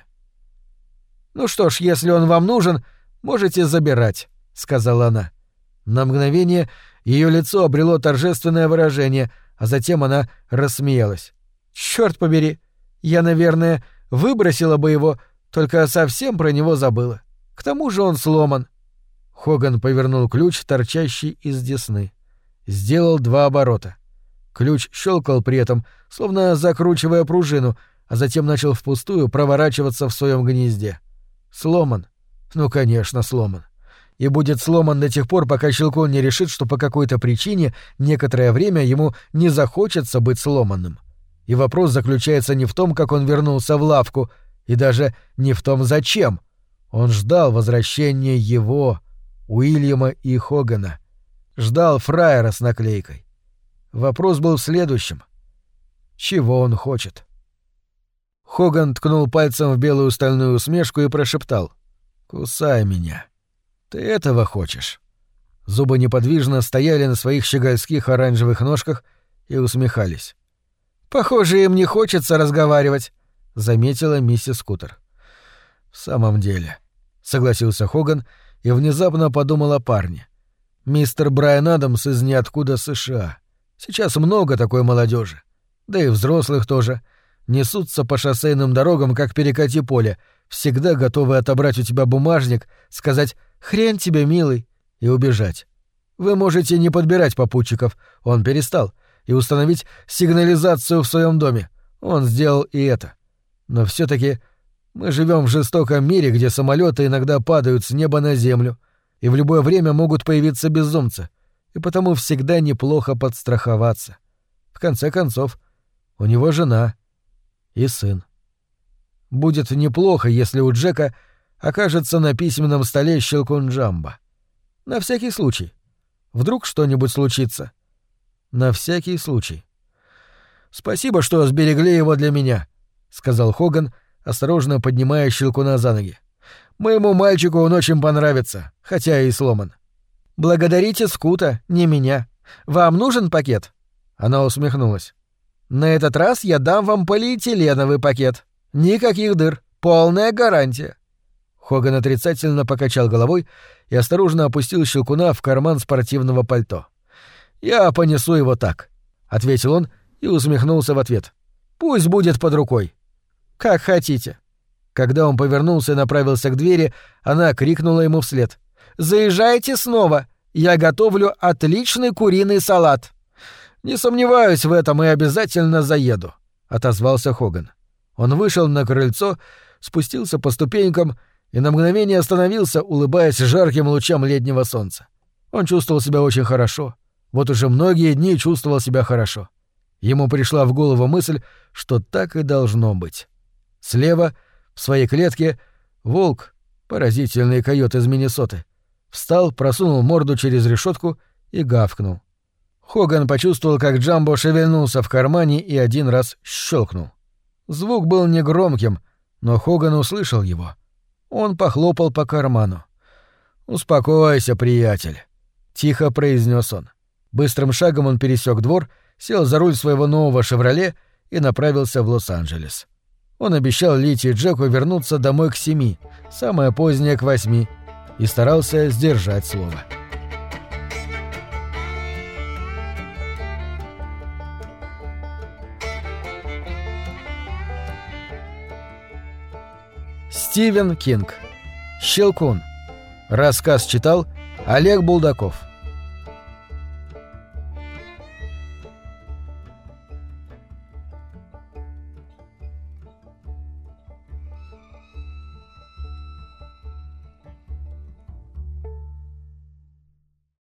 «Ну что ж, если он вам нужен, можете забирать», — сказала она. На мгновение ее лицо обрело торжественное выражение, а затем она рассмеялась. «Чёрт побери! Я, наверное, выбросила бы его, только совсем про него забыла. К тому же он сломан». Хоган повернул ключ, торчащий из десны. Сделал 2 оборота. Ключ щелкал при этом, словно закручивая пружину, а затем начал впустую проворачиваться в своем гнезде. Сломан. Ну, конечно, сломан. и будет сломан до тех пор, пока Щелкун не решит, что по какой-то причине некоторое время ему не захочется быть сломанным. И вопрос заключается не в том, как он вернулся в лавку, и даже не в том, зачем. Он ждал возвращения его, Уильяма и Хогана. Ждал фраера с наклейкой. Вопрос был в следующем. Чего он хочет? Хоган ткнул пальцем в белую стальную усмешку и прошептал: «Кусай меня. Ты этого хочешь?» Зубы неподвижно стояли на своих щегольских оранжевых ножках и усмехались. «Похоже, им не хочется разговаривать», — заметила миссис Кутер. «В самом деле», — согласился Хоган и внезапно подумал о парне. «Мистер Брайан Адамс из ниоткуда США. Сейчас много такой молодежи. Да и взрослых тоже. Несутся по шоссейным дорогам, как перекати поле, всегда готовы отобрать у тебя бумажник, сказать «хрен тебе, милый» и убежать. Вы можете не подбирать попутчиков, он перестал, и установить сигнализацию в своем доме. Он сделал и это. Но все-таки мы живем в жестоком мире, где самолеты иногда падают с неба на землю, и в любое время могут появиться безумцы, и потому всегда неплохо подстраховаться. В конце концов, у него жена и сын. Будет неплохо, если у Джека окажется на письменном столе Щелкун Джамбо. На всякий случай. Вдруг что-нибудь случится. На всякий случай. «Спасибо, что сберегли его для меня», — сказал Хоган, осторожно поднимая Щелкуна за ноги. «Моему мальчику он очень понравится, хотя и сломан». «Благодарите Скута, не меня. Вам нужен пакет?» Она усмехнулась. «На этот раз я дам вам полиэтиленовый пакет. Никаких дыр. Полная гарантия». Хоган отрицательно покачал головой и осторожно опустил Щелкуна в карман спортивного пальто. «Я понесу его так», — ответил он и усмехнулся в ответ. «Пусть будет под рукой». «Как хотите». Когда он повернулся и направился к двери, она крикнула ему вслед: «Заезжайте снова! Я готовлю отличный куриный салат!» «Не сомневаюсь в этом и обязательно заеду», — отозвался Хоган. Он вышел на крыльцо, спустился по ступенькам и на мгновение остановился, улыбаясь жарким лучам летнего солнца. Он чувствовал себя очень хорошо. Вот уже многие дни чувствовал себя хорошо. Ему пришла в голову мысль, что так и должно быть. Слева, в своей клетке, волк, поразительный койот из Миннесоты, встал, просунул морду через решетку и гавкнул. Хоган почувствовал, как Джамбо шевельнулся в кармане и один раз щелкнул. Звук был негромким, но Хоган услышал его. Он похлопал по карману. «Успокойся, приятель», — тихо произнес он. Быстрым шагом он пересек двор, сел за руль своего нового «Шевроле» и направился в Лос-Анджелес. Он обещал Лите и Джеку вернуться домой к 7, самое позднее к 8, и старался сдержать слово. Стивен Кинг. «Щелкун». Рассказ читал Олег Булдаков.